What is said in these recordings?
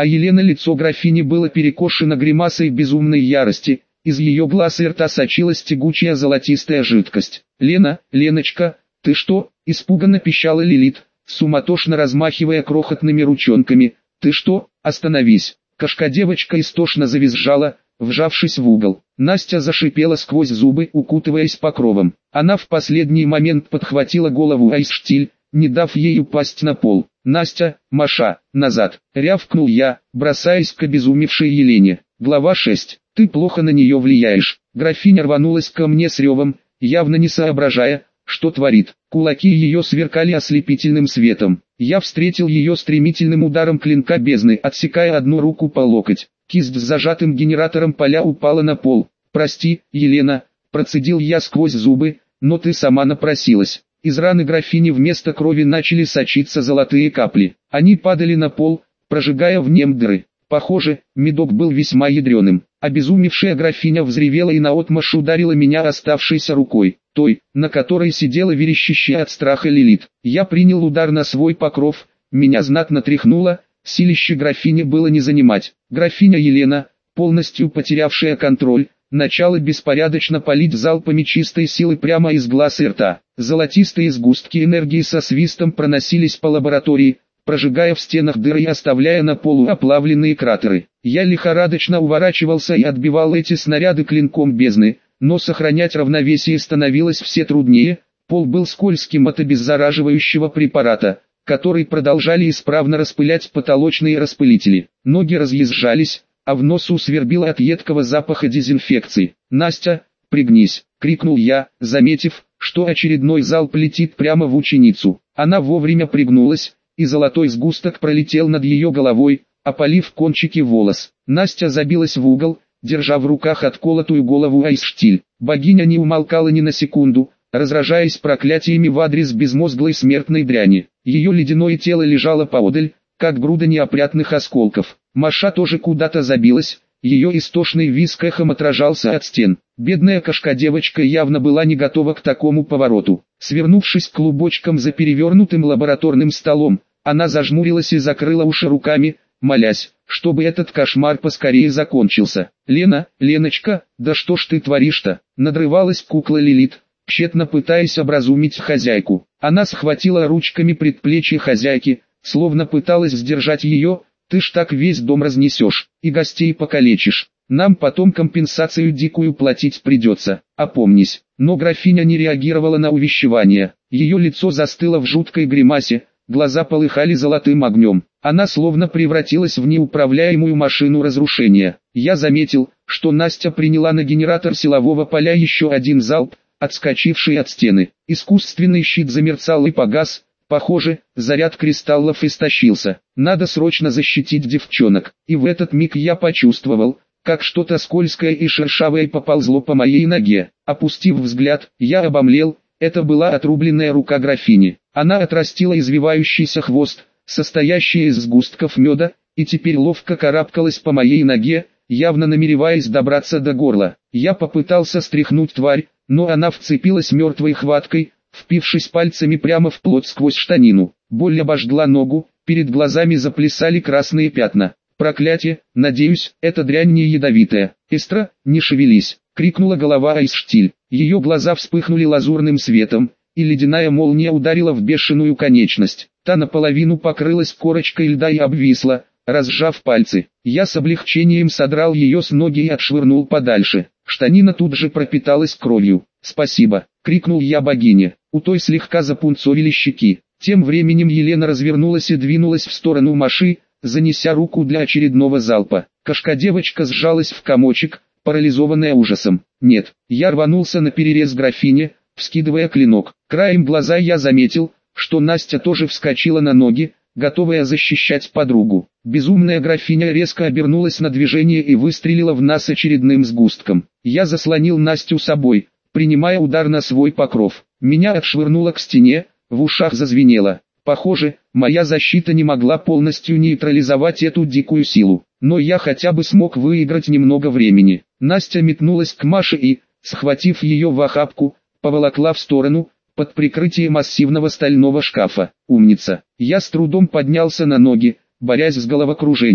а Елена лицо графини было перекошено гримасой безумной ярости, из ее глаз и рта сочилась тягучая золотистая жидкость. «Лена, Леночка, ты что?» – испуганно пищала Лилит, суматошно размахивая крохотными ручонками. «Ты что? Остановись!» Кошка-девочка истошно завизжала, вжавшись в угол. Настя зашипела сквозь зубы, укутываясь покровом. Она в последний момент подхватила голову Айсштиль, не дав ей упасть на пол. «Настя, Маша, назад!» — рявкнул я, бросаясь к обезумевшей Елене. Глава 6. «Ты плохо на нее влияешь». Графиня рванулась ко мне с ревом, явно не соображая, что творит. Кулаки ее сверкали ослепительным светом. Я встретил ее стремительным ударом клинка бездны, отсекая одну руку по локоть. Кисть с зажатым генератором поля упала на пол. «Прости, Елена», — процедил я сквозь зубы, — «но ты сама напросилась». Из раны графини вместо крови начали сочиться золотые капли. Они падали на пол, прожигая в нем дыры. Похоже, медок был весьма ядреным. Обезумевшая графиня взревела и наотмашь ударила меня оставшейся рукой, той, на которой сидела верещащая от страха Лилит. Я принял удар на свой покров, меня знатно тряхнуло, силище графини было не занимать. Графиня Елена, полностью потерявшая контроль, начала беспорядочно палить залпами чистой силы прямо из глаз и рта. Золотистые сгустки энергии со свистом проносились по лаборатории, прожигая в стенах дыры и оставляя на полу оплавленные кратеры. Я лихорадочно уворачивался и отбивал эти снаряды клинком бездны, но сохранять равновесие становилось все труднее. Пол был скользким от обеззараживающего препарата, который продолжали исправно распылять потолочные распылители. Ноги разъезжались, а в носу свербило от едкого запаха дезинфекции. «Настя, пригнись!» — крикнул я, заметив, что очередной залп летит прямо в ученицу. Она вовремя пригнулась, и золотой сгусток пролетел над ее головой, опалив кончики волос. Настя забилась в угол, держа в руках отколотую голову Айсштиль. Богиня не умолкала ни на секунду, разражаясь проклятиями в адрес безмозглой смертной дряни. Ее ледяное тело лежало поодаль, как груда неопрятных осколков. Маша тоже куда-то забилась, ее истошный визг эхом отражался от стен. Бедная кошка-девочка явно была не готова к такому повороту. Свернувшись клубочком за перевернутым лабораторным столом, она зажмурилась и закрыла уши руками, молясь, чтобы этот кошмар поскорее закончился. «Лена, Леночка, да что ж ты творишь-то?» — надрывалась кукла Лилит, тщетно пытаясь образумить хозяйку. Она схватила ручками предплечье хозяйки, словно пыталась сдержать ее. «Ты ж так весь дом разнесешь, и гостей покалечишь. Нам потом компенсацию дикую платить придется, опомнись». Но графиня не реагировала на увещевание. Ее лицо застыло в жуткой гримасе, глаза полыхали золотым огнем. Она словно превратилась в неуправляемую машину разрушения. Я заметил, что Настя приняла на генератор силового поля еще один залп, отскочивший от стены. Искусственный щит замерцал и погас. Похоже, заряд кристаллов истощился. Надо срочно защитить девчонок. И в этот миг я почувствовал, как что-то скользкое и шершавое поползло по моей ноге. Опустив взгляд, я обомлел. Это была отрубленная рука графини. Она отрастила извивающийся хвост, состоящий из сгустков меда, и теперь ловко карабкалась по моей ноге, явно намереваясь добраться до горла. Я попытался стряхнуть тварь, но она вцепилась мертвой хваткой, впившись пальцами прямо в плоть сквозь штанину. Боль обожгла ногу, перед глазами заплясали красные пятна. «Проклятие, надеюсь, эта дрянь не ядовитая». «Эстра, не шевелись!» — крикнула голова Айсштиль. Ее глаза вспыхнули лазурным светом, и ледяная молния ударила в бешеную конечность. Та наполовину покрылась корочкой льда и обвисла, разжав пальцы. Я с облегчением содрал ее с ноги и отшвырнул подальше. Штанина тут же пропиталась кровью. «Спасибо!» — крикнул я богине. У той слегка запунцовили щеки. Тем временем Елена развернулась и двинулась в сторону Маши, занеся руку для очередного залпа. Кошка-девочка сжалась в комочек, парализованная ужасом. «Нет!» Я рванулся на перерез графине, вскидывая клинок. Краем глаза я заметил, что Настя тоже вскочила на ноги, готовая защищать подругу. Безумная графиня резко обернулась на движение и выстрелила в нас очередным сгустком. Я заслонил Настю собой, принимая удар на свой покров. Меня отшвырнуло к стене, в ушах зазвенело. Похоже, моя защита не могла полностью нейтрализовать эту дикую силу. Но я хотя бы смог выиграть немного времени. Настя метнулась к Маше и, схватив ее в охапку, поволокла в сторону, под прикрытием массивного стального шкафа. «Умница!» Я с трудом поднялся на ноги, борясь с головокружением.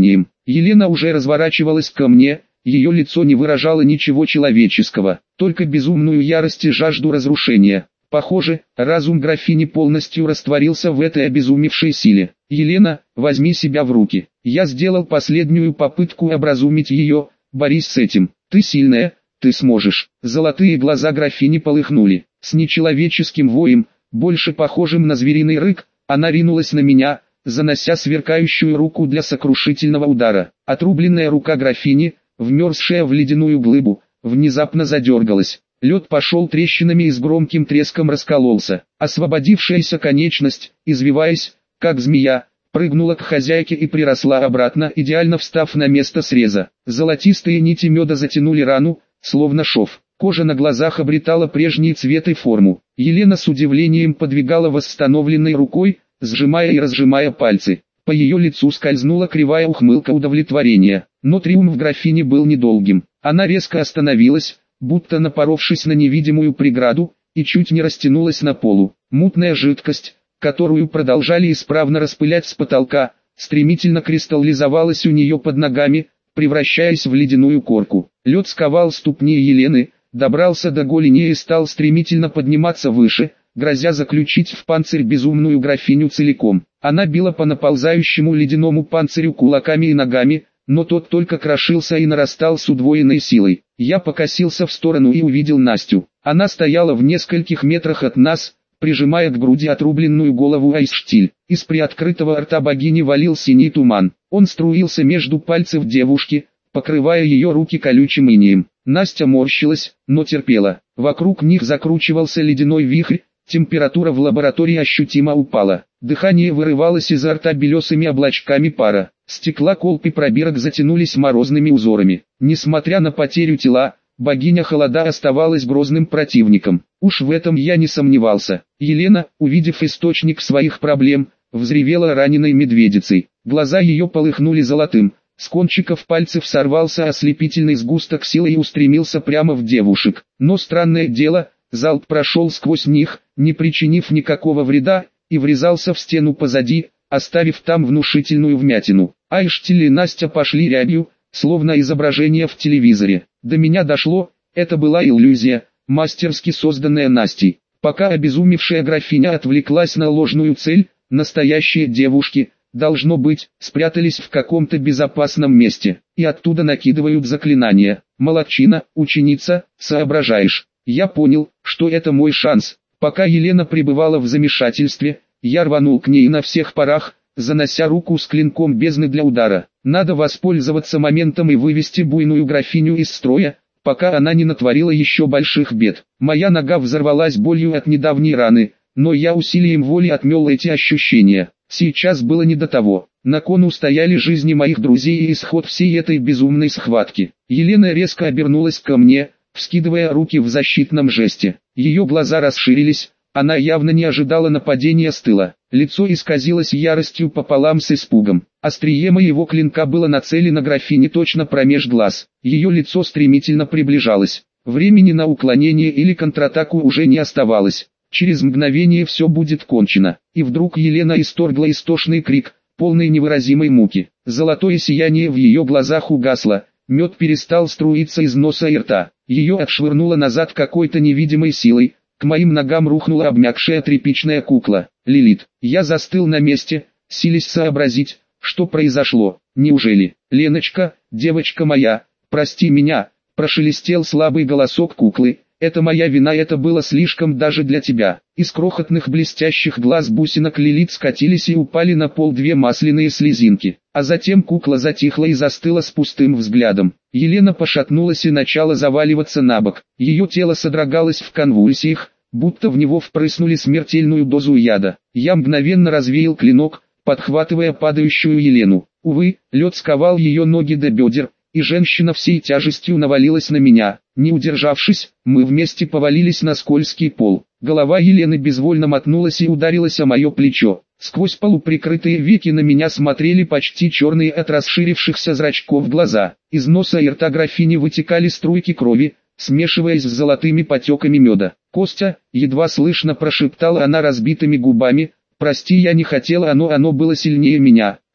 Елена уже разворачивалась ко мне, ее лицо не выражало ничего человеческого, только безумную ярость и жажду разрушения. Похоже, разум графини полностью растворился в этой обезумевшей силе. «Елена, возьми себя в руки». Я сделал последнюю попытку образумить ее. «Борись с этим. Ты сильная, ты сможешь». Золотые глаза графини полыхнули. С нечеловеческим воем, больше похожим на звериный рык, она ринулась на меня, занося сверкающую руку для сокрушительного удара. Отрубленная рука графини, вмерзшая в ледяную глыбу, внезапно задергалась. Лед пошел трещинами и с громким треском раскололся. Освободившаяся конечность, извиваясь, как змея, прыгнула к хозяйке и приросла обратно, идеально встав на место среза. Золотистые нити меда затянули рану, словно шов. Кожа на глазах обретала прежний цвет и форму. Елена с удивлением подвигала восстановленной рукой, сжимая и разжимая пальцы. По ее лицу скользнула кривая ухмылка удовлетворения. Но триумф графини был недолгим. Она резко остановилась, будто напоровшись на невидимую преграду, и чуть не растянулась на полу. Мутная жидкость, которую продолжали исправно распылять с потолка, стремительно кристаллизовалась у нее под ногами, превращаясь в ледяную корку. Лед сковал ступни Елены, добрался до голени и стал стремительно подниматься выше, грозя заключить в панцирь безумную графиню целиком. Она била по наползающему ледяному панцирю кулаками и ногами, но тот только крошился и нарастал с удвоенной силой. Я покосился в сторону и увидел Настю. Она стояла в нескольких метрах от нас, прижимая к груди отрубленную голову Айсштиль. Из приоткрытого рта богини валил синий туман. Он струился между пальцев девушки, покрывая ее руки колючим инеем. Настя морщилась, но терпела. Вокруг них закручивался ледяной вихрь, температура в лаборатории ощутимо упала. Дыхание вырывалось изо рта белесыми облачками пара. Стекла колб и пробирок затянулись морозными узорами. Несмотря на потерю тела, богиня холода оставалась грозным противником. Уж в этом я не сомневался. Елена, увидев источник своих проблем, взревела раненой медведицей. Глаза ее полыхнули золотым. С кончиков пальцев сорвался ослепительный сгусток силы и устремился прямо в девушек. Но странное дело, залп прошел сквозь них, не причинив никакого вреда, и врезался в стену позади, оставив там внушительную вмятину. Айштиль и Настя пошли рябью, словно изображение в телевизоре. До меня дошло, это была иллюзия, мастерски созданная Настей. Пока обезумевшая графиня отвлеклась на ложную цель, настоящие девушки, должно быть, спрятались в каком-то безопасном месте, и оттуда накидывают заклинания. Молодчина, ученица, соображаешь. Я понял, что это мой шанс. Пока Елена пребывала в замешательстве, я рванул к ней на всех парах, занося руку с клинком бездны для удара. Надо воспользоваться моментом и вывести буйную графиню из строя, пока она не натворила еще больших бед. Моя нога взорвалась болью от недавней раны, но я усилием воли отмел эти ощущения. Сейчас было не до того. На кону стояли жизни моих друзей и исход всей этой безумной схватки. Елена резко обернулась ко мне, вскидывая руки в защитном жесте. Ее глаза расширились, она явно не ожидала нападения с тыла. Лицо исказилось яростью пополам с испугом. Острие моего клинка было нацелено графине точно промеж глаз. Ее лицо стремительно приближалось. Времени на уклонение или контратаку уже не оставалось. Через мгновение все будет кончено. И вдруг Елена исторгла истошный крик, полный невыразимой муки. Золотое сияние в ее глазах угасло, мед перестал струиться из носа и рта. Ее отшвырнуло назад какой-то невидимой силой. К моим ногам рухнула обмякшая тряпичная кукла. Лилит. Я застыл на месте, силясь сообразить, что произошло. Неужели? «Леночка, девочка моя, прости меня», прошелестел слабый голосок куклы. «Это моя вина, это было слишком даже для тебя». Из крохотных блестящих глаз бусинок Лилит скатились и упали на пол две масляные слезинки. А затем кукла затихла и застыла с пустым взглядом. Елена пошатнулась и начала заваливаться на бок. Ее тело содрогалось в конвульсиях, будто в него впрыснули смертельную дозу яда. Я мгновенно развеял клинок, подхватывая падающую Елену. Увы, лед сковал ее ноги до бедер, и женщина всей тяжестью навалилась на меня. Не удержавшись, мы вместе повалились на скользкий пол. Голова Елены безвольно мотнулась и ударилась о мое плечо. Сквозь полуприкрытые веки на меня смотрели почти черные от расширившихся зрачков глаза. Из носа и рта графини вытекали струйки крови, смешиваясь с золотыми потеками меда. «Костя», едва слышно прошептала она разбитыми губами, «прости, я не хотела, оно было сильнее меня».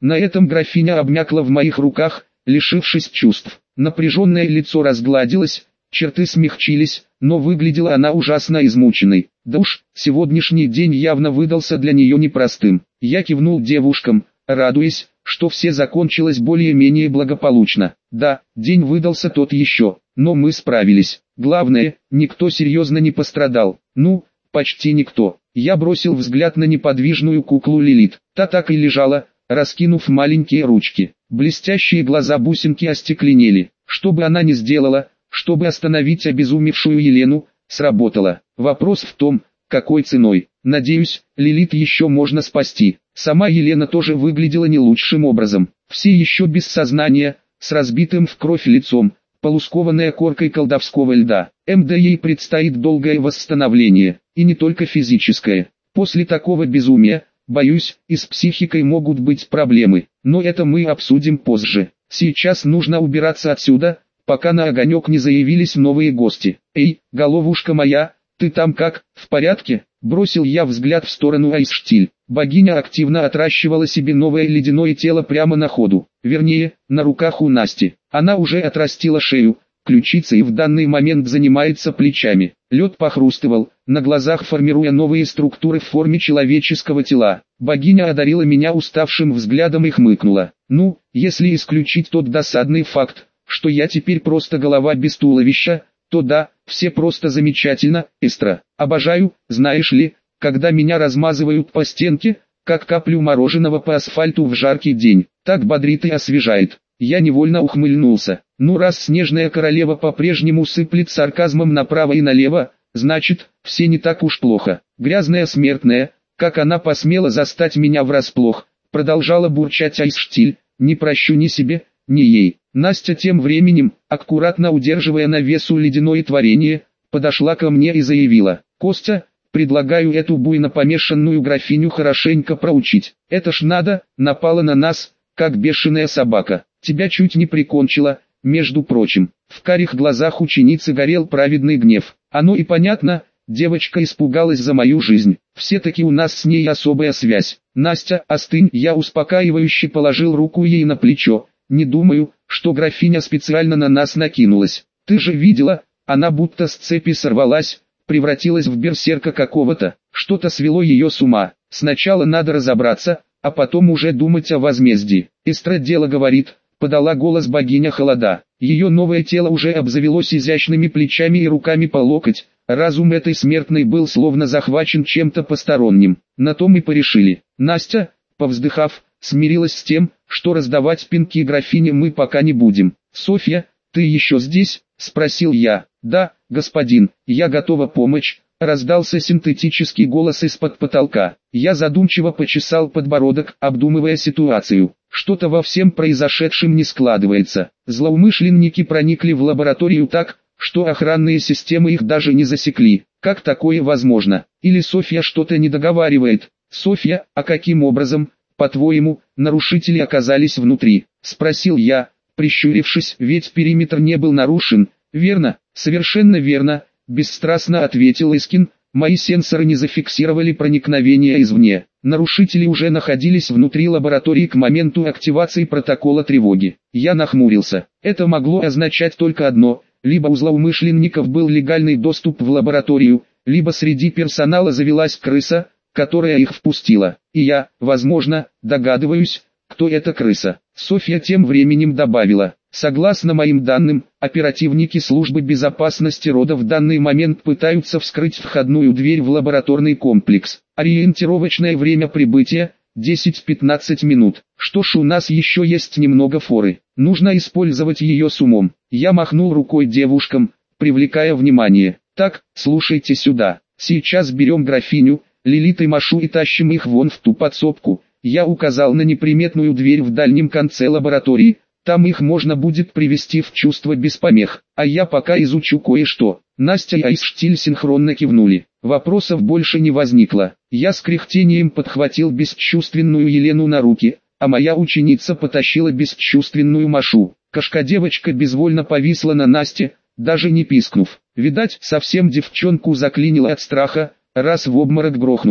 На этом графиня обмякла в моих руках, лишившись чувств. Напряженное лицо разгладилось, черты смягчились, но выглядела она ужасно измученной. Да уж, сегодняшний день явно выдался для нее непростым. Я кивнул девушкам, радуясь, что все закончилось более-менее благополучно. Да, день выдался тот еще, но мы справились. Главное, никто серьезно не пострадал. Ну, почти никто. Я бросил взгляд на неподвижную куклу Лилит. Та так и лежала, раскинув маленькие ручки. Блестящие глаза бусинки остекленели. Что бы она ни сделала, чтобы остановить обезумевшую Елену, сработало. Вопрос в том, какой ценой. Надеюсь, Лилит еще можно спасти. Сама Елена тоже выглядела не лучшим образом. Все еще без сознания, с разбитым в кровь лицом, полускованная коркой колдовского льда. Ей предстоит долгое восстановление, и не только физическое. После такого безумия, боюсь, и с психикой могут быть проблемы, но это мы обсудим позже. Сейчас нужно убираться отсюда, пока на огонек не заявились новые гости. «Эй, головушка моя, ты там как, в порядке?» Бросил я взгляд в сторону Айсштиль. Богиня активно отращивала себе новое ледяное тело прямо на ходу. Вернее, на руках у Насти. Она уже отрастила шею, ключицы и в данный момент занимается плечами. Лед похрустывал, на глазах формируя новые структуры в форме человеческого тела. Богиня одарила меня уставшим взглядом и хмыкнула. Ну, если исключить тот досадный факт, что я теперь просто голова без туловища, то да, все просто замечательно, Эстра. Обожаю, знаешь ли, когда меня размазывают по стенке, как каплю мороженого по асфальту в жаркий день. Так бодрит и освежает. Я невольно ухмыльнулся. Ну раз снежная королева по-прежнему сыплет сарказмом направо и налево, значит, все не так уж плохо. Грязная смертная, как она посмела застать меня врасплох, продолжала бурчать Айсштиль, не прощу ни себе, ни ей. Настя тем временем, аккуратно удерживая на весу ледяное творение, подошла ко мне и заявила: «Костя, предлагаю эту буйно помешанную графиню хорошенько проучить. Это ж надо, напала на нас, как бешеная собака. Тебя чуть не прикончила, между прочим». В карих глазах ученицы горел праведный гнев. Оно и понятно, девочка испугалась за мою жизнь. Все-таки у нас с ней особая связь. «Настя, остынь», я успокаивающе положил руку ей на плечо. «Не думаю, что графиня специально на нас накинулась. Ты же видела, она будто с цепи сорвалась, превратилась в берсерка какого-то, что-то свело ее с ума. Сначала надо разобраться, а потом уже думать о возмездии». «Эстра дело говорит», — подала голос богиня холода. Ее новое тело уже обзавелось изящными плечами и руками по локоть, разум этой смертной был словно захвачен чем-то посторонним. На том и порешили. Настя, повздыхав, смирилась с тем, что раздавать пинки графине мы пока не будем. «Софья, ты еще здесь?» — спросил я. «Да, господин, я готова помочь», — раздался синтетический голос из-под потолка. Я задумчиво почесал подбородок, обдумывая ситуацию. Что-то во всем произошедшем не складывается. Злоумышленники проникли в лабораторию так, что охранные системы их даже не засекли. Как такое возможно? Или Софья что-то не договаривает? «Софья, а каким образом, по-твоему, нарушители оказались внутри?» — спросил я, прищурившись, ведь периметр не был нарушен. «Верно, совершенно верно», — бесстрастно ответил Искин. «Мои сенсоры не зафиксировали проникновение извне. Нарушители уже находились внутри лаборатории к моменту активации протокола тревоги». Я нахмурился. Это могло означать только одно: либо у злоумышленников был легальный доступ в лабораторию, либо среди персонала завелась крыса, которая их впустила. И я, возможно, догадываюсь, кто эта крыса. Софья тем временем добавила: «Согласно моим данным, оперативники службы безопасности рода в данный момент пытаются вскрыть входную дверь в лабораторный комплекс. Ориентировочное время прибытия — 10-15 минут. Что ж, у нас еще есть немного форы. Нужно использовать ее с умом». Я махнул рукой девушкам, привлекая внимание. «Так, слушайте сюда. Сейчас берем графиню, Лилит и Машу и тащим их вон в ту подсобку». Я указал на неприметную дверь в дальнем конце лаборатории. «Там их можно будет привести в чувство без помех, а я пока изучу кое-что». Настя и Айсштиль синхронно кивнули. Вопросов больше не возникло. Я с кряхтением подхватил бесчувственную Елену на руки, а моя ученица потащила бесчувственную Машу. Кошка-девочка безвольно повисла на Насте, даже не пискнув. Видать, совсем девчонку заклинило от страха, раз в обморок грохнулась.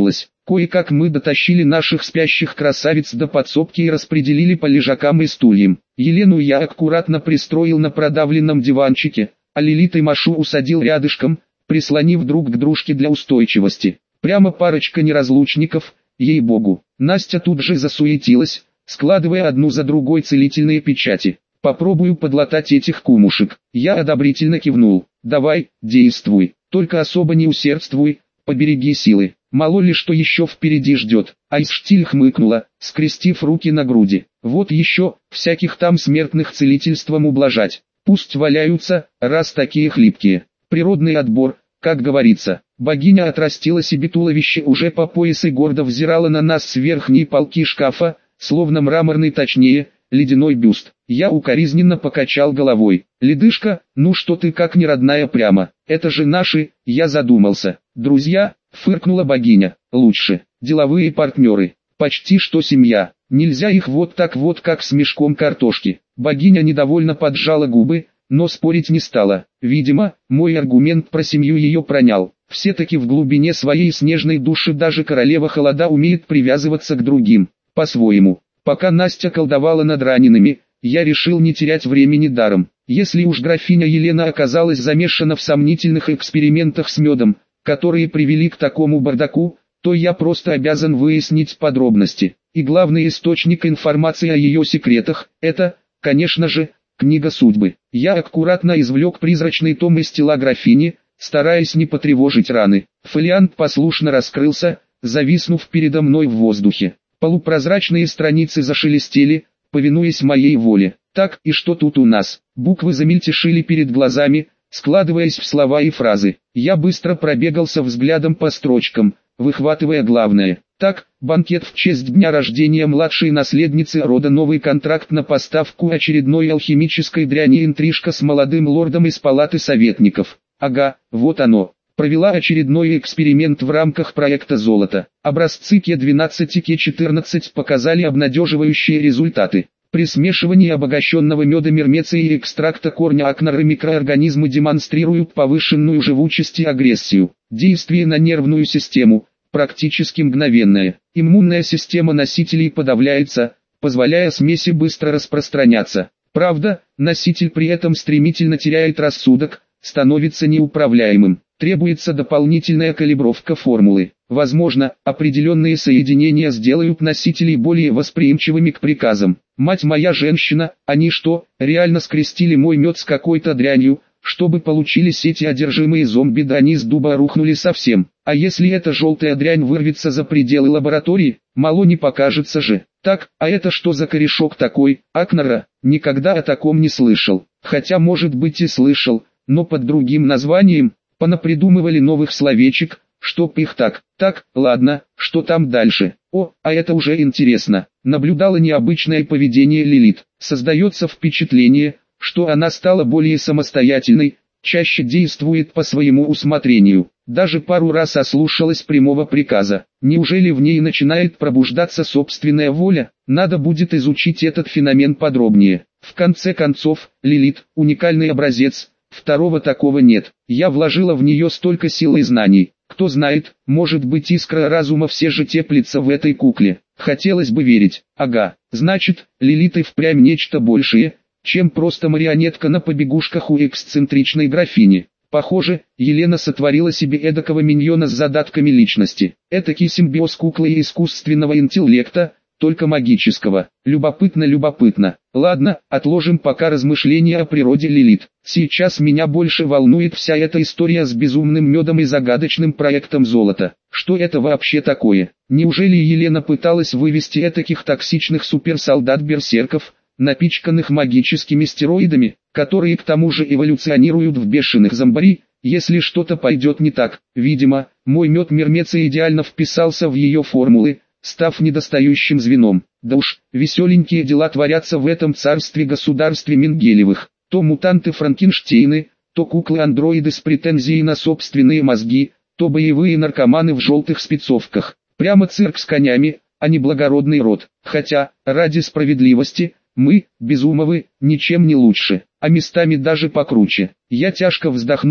Кое-как мы дотащили наших спящих красавиц до подсобки и распределили по лежакам и стульям. Елену я аккуратно пристроил на продавленном диванчике, а Лилит и Машу усадил рядышком, прислонив друг к дружке для устойчивости. Прямо парочка неразлучников, ей-богу. Настя тут же засуетилась, складывая одну за другой целительные печати. «Попробую подлатать этих кумушек». Я одобрительно кивнул. «Давай, действуй, только особо не усердствуй, побереги силы. Мало ли что еще впереди ждет». Айсштиль хмыкнула, скрестив руки на груди. «Вот еще, всяких там смертных целительством ублажать. Пусть валяются, раз такие хлипкие. Природный отбор, как говорится». Богиня отрастила себе туловище уже по пояс и гордо взирала на нас с верхней полки шкафа, словно мраморный, точнее, ледяной бюст. Я укоризненно покачал головой. «Ледышка, ну что ты как не родная прямо, это же наши», я задумался. «Друзья», фыркнула богиня, «лучше, деловые партнеры, почти что семья, нельзя их вот так вот как с мешком картошки». Богиня недовольно поджала губы, но спорить не стала. Видимо, мой аргумент про семью ее пронял. Все-таки в глубине своей снежной души даже королева холода умеет привязываться к другим, по-своему. Пока Настя колдовала над ранеными, я решил не терять времени даром. Если уж графиня Елена оказалась замешана в сомнительных экспериментах с медом, которые привели к такому бардаку, то я просто обязан выяснить подробности. И главный источник информации о ее секретах – это, конечно же, книга судьбы. Я аккуратно извлек призрачный том из тела графини, стараясь не потревожить раны. Фолиант послушно раскрылся, зависнув передо мной в воздухе. Полупрозрачные страницы зашелестели, повинуясь моей воле. Так, и что тут у нас? Буквы замельтешили перед глазами, складываясь в слова и фразы. Я быстро пробегался взглядом по строчкам, выхватывая главное. Так, банкет в честь дня рождения младшей наследницы рода, новый контракт на поставку очередной алхимической дряни, интрижка с молодым лордом из палаты советников. Ага, вот оно. Провела очередной эксперимент в рамках проекта «Золото». Образцы К12 и К14 показали обнадеживающие результаты. При смешивании обогащенного меда мермеции и экстракта корня акнора микроорганизмы демонстрируют повышенную живучесть и агрессию. Действие на нервную систему практически мгновенное. Иммунная система носителей подавляется, позволяя смеси быстро распространяться. Правда, носитель при этом стремительно теряет рассудок, становится неуправляемым. Требуется дополнительная калибровка формулы. Возможно, определенные соединения сделают носителей более восприимчивыми к приказам. Мать моя женщина, они что, реально скрестили мой мед с какой-то дрянью, чтобы получились эти одержимые зомби, да они с дуба рухнули совсем. А если эта желтая дрянь вырвется за пределы лаборатории, мало не покажется же. Так, а это что за корешок такой, акнора? Никогда о таком не слышал. Хотя может быть и слышал, но под другим названием. Понапридумывали новых словечек, чтоб их так. Так, ладно, что там дальше? О, а это уже интересно. Наблюдала необычное поведение Лилит. Создается впечатление, что она стала более самостоятельной, чаще действует по своему усмотрению. Даже пару раз ослушалась прямого приказа. Неужели в ней начинает пробуждаться собственная воля? Надо будет изучить этот феномен подробнее. В конце концов, Лилит – уникальный образец. Второго такого нет. Я вложила в нее столько сил и знаний. Кто знает, может быть, искра разума все же теплится в этой кукле. Хотелось бы верить. Ага, значит, Лилит и впрямь нечто большее, чем просто марионетка на побегушках у эксцентричной графини. Похоже, Елена сотворила себе эдакого миньона с задатками личности. Этакий симбиоз куклы и искусственного интеллекта, только магического. Любопытно. Ладно, отложим пока размышления о природе Лилит. Сейчас меня больше волнует вся эта история с безумным медом и загадочным проектом «Золото». Что это вообще такое? Неужели Елена пыталась вывести этаких токсичных суперсолдат-берсерков, напичканных магическими стероидами, которые к тому же эволюционируют в бешеных зомбари? Если что-то пойдет не так, видимо, мой мед мермеца идеально вписался в ее формулы, став недостающим звеном. Да уж, веселенькие дела творятся в этом царстве-государстве Менгелевых. То мутанты-франкенштейны, то куклы-андроиды с претензией на собственные мозги, то боевые наркоманы в желтых спецовках. Прямо цирк с конями, а не благородный род. Хотя, ради справедливости, мы, Безумовы, ничем не лучше, а местами даже покруче. Я тяжко вздохнул,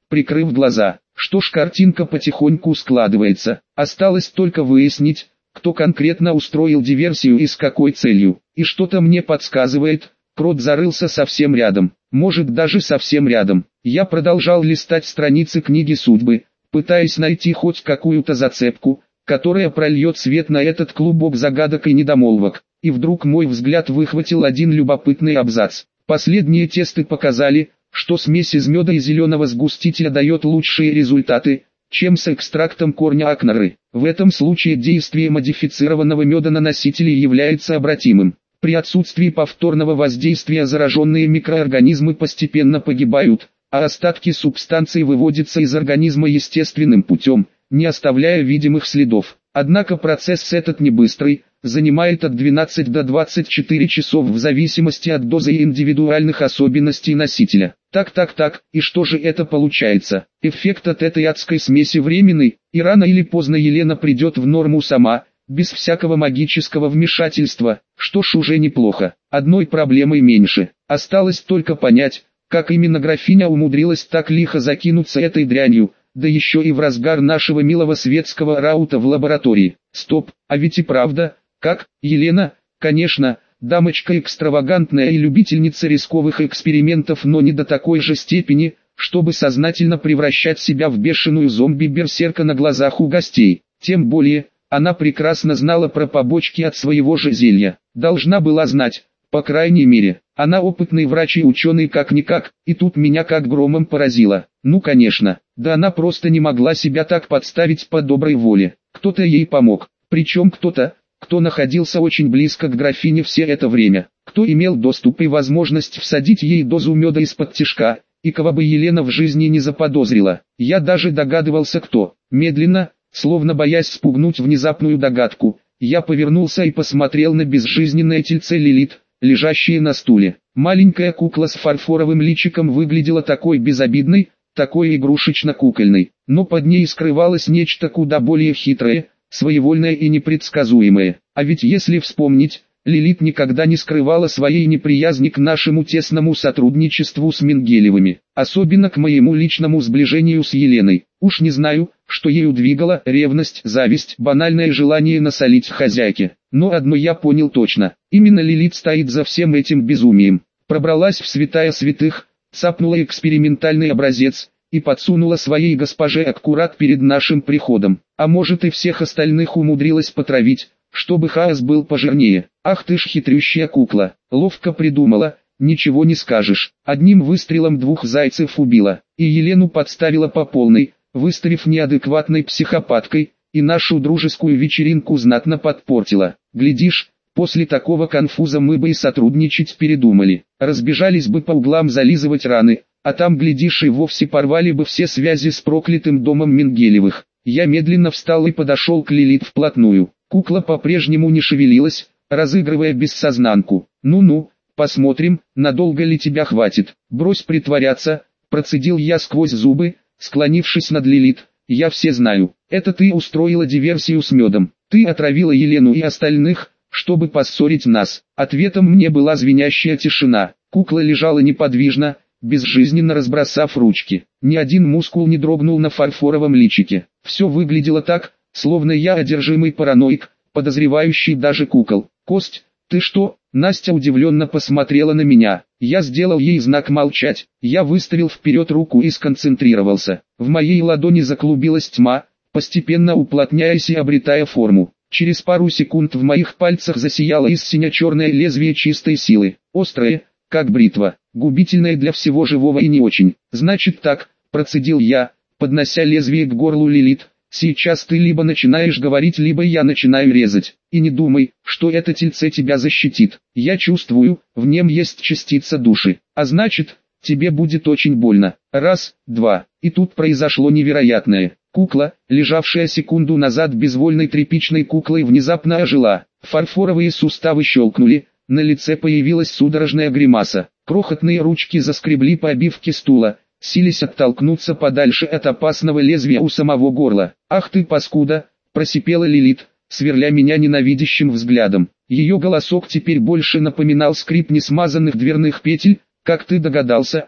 прикрыв глаза. Что ж, картинка потихоньку складывается. Осталось только выяснить, кто конкретно устроил диверсию и с какой целью. И что-то мне подсказывает, крот зарылся совсем рядом. Может, даже совсем рядом. Я продолжал листать страницы книги судьбы, пытаясь найти хоть какую-то зацепку, которая прольет свет на этот клубок загадок и недомолвок. И вдруг мой взгляд выхватил один любопытный абзац. Последние тесты показали, что смесь из меда и зеленого сгустителя дает лучшие результаты, чем с экстрактом корня акноры. В этом случае действие модифицированного меда на носителе является обратимым. При отсутствии повторного воздействия зараженные микроорганизмы постепенно погибают, а остатки субстанции выводятся из организма естественным путем, не оставляя видимых следов. Однако процесс этот не быстрый, занимает от 12 до 24 часов в зависимости от дозы и индивидуальных особенностей носителя. Так, и что же это получается? Эффект от этой адской смеси временный, и рано или поздно Елена придет в норму сама, без всякого магического вмешательства, что ж уже неплохо. Одной проблемой меньше. Осталось только понять, как именно графиня умудрилась так лихо закинуться этой дрянью, да еще и в разгар нашего милого светского раута в лаборатории. Стоп, а ведь и правда, как, Елена, конечно, дамочка экстравагантная и любительница рисковых экспериментов, но не до такой же степени, чтобы сознательно превращать себя в бешеную зомби-берсерка на глазах у гостей. Тем более, она прекрасно знала про побочки от своего же зелья. Должна была знать, по крайней мере. Она опытный врач и ученый как-никак, и тут меня как громом поразило. Ну конечно, да она просто не могла себя так подставить по доброй воле. Кто-то ей помог, причем кто-то, кто находился очень близко к графине все это время, кто имел доступ и возможность всадить ей дозу меда из-под тишка, и кого бы Елена в жизни не заподозрила. Я даже догадывался кто. Медленно, словно боясь спугнуть внезапную догадку, я повернулся и посмотрел на безжизненное тельце Лилит, лежащее на стуле. Маленькая кукла с фарфоровым личиком выглядела такой безобидной, такой игрушечно-кукольной, но под ней скрывалось нечто куда более хитрое, своевольное и непредсказуемое. А ведь если вспомнить, Лилит никогда не скрывала своей неприязни к нашему тесному сотрудничеству с Менгелевыми, особенно к моему личному сближению с Еленой. Уж не знаю, что ею двигало: ревность, зависть, банальное желание насолить хозяйке. Но одно я понял точно: именно Лилит стоит за всем этим безумием. Пробралась в святая святых, цапнула экспериментальный образец и подсунула своей госпоже аккурат перед нашим приходом. А может, и всех остальных умудрилась потравить, чтобы хаос был пожирнее. Ах ты ж хитрющая кукла, ловко придумала, ничего не скажешь. Одним выстрелом двух зайцев убила, и Елену подставила по полной, выставив неадекватной психопаткой, и нашу дружескую вечеринку знатно подпортила. Глядишь, после такого конфуза мы бы и сотрудничать передумали, разбежались бы по углам зализывать раны, а там, глядишь, и вовсе порвали бы все связи с проклятым домом Менгелевых. Я медленно встал и подошел к Лилит вплотную. Кукла по-прежнему не шевелилась, разыгрывая бессознанку. «Ну-ну, посмотрим, надолго ли тебя хватит. Брось притворяться», — процедил я сквозь зубы, склонившись над Лилит. «Я все знаю. Это ты устроила диверсию с медом. Ты отравила Елену и остальных, чтобы поссорить нас». Ответом мне была звенящая тишина. Кукла лежала неподвижно, безжизненно разбросав ручки. Ни один мускул не дрогнул на фарфоровом личике. Все выглядело так, словно я одержимый параноик, подозревающий даже кукол. «Кость, ты что?» Настя удивленно посмотрела на меня. Я сделал ей знак молчать. Я выставил вперед руку и сконцентрировался. В моей ладони заклубилась тьма, постепенно уплотняясь и обретая форму. Через пару секунд в моих пальцах засияло истинно черное лезвие чистой силы. Острое, как бритва, губительное для всего живого и не очень. «Значит так», — процедил я, поднося лезвие к горлу Лилит. «Сейчас ты либо начинаешь говорить, либо я начинаю резать. И не думай, что это тельце тебя защитит. Я чувствую, в нем есть частица души. А значит, тебе будет очень больно. Раз, два». И тут произошло невероятное. Кукла, лежавшая секунду назад безвольной тряпичной куклой, внезапно ожила. Фарфоровые суставы щелкнули, на лице появилась судорожная гримаса. Крохотные ручки заскребли по обивке стула, сились оттолкнуться подальше от опасного лезвия у самого горла. «Ах ты паскуда!» – просипела Лилит, сверля меня ненавидящим взглядом. Ее голосок теперь больше напоминал скрип несмазанных дверных петель. «Как ты догадался, а?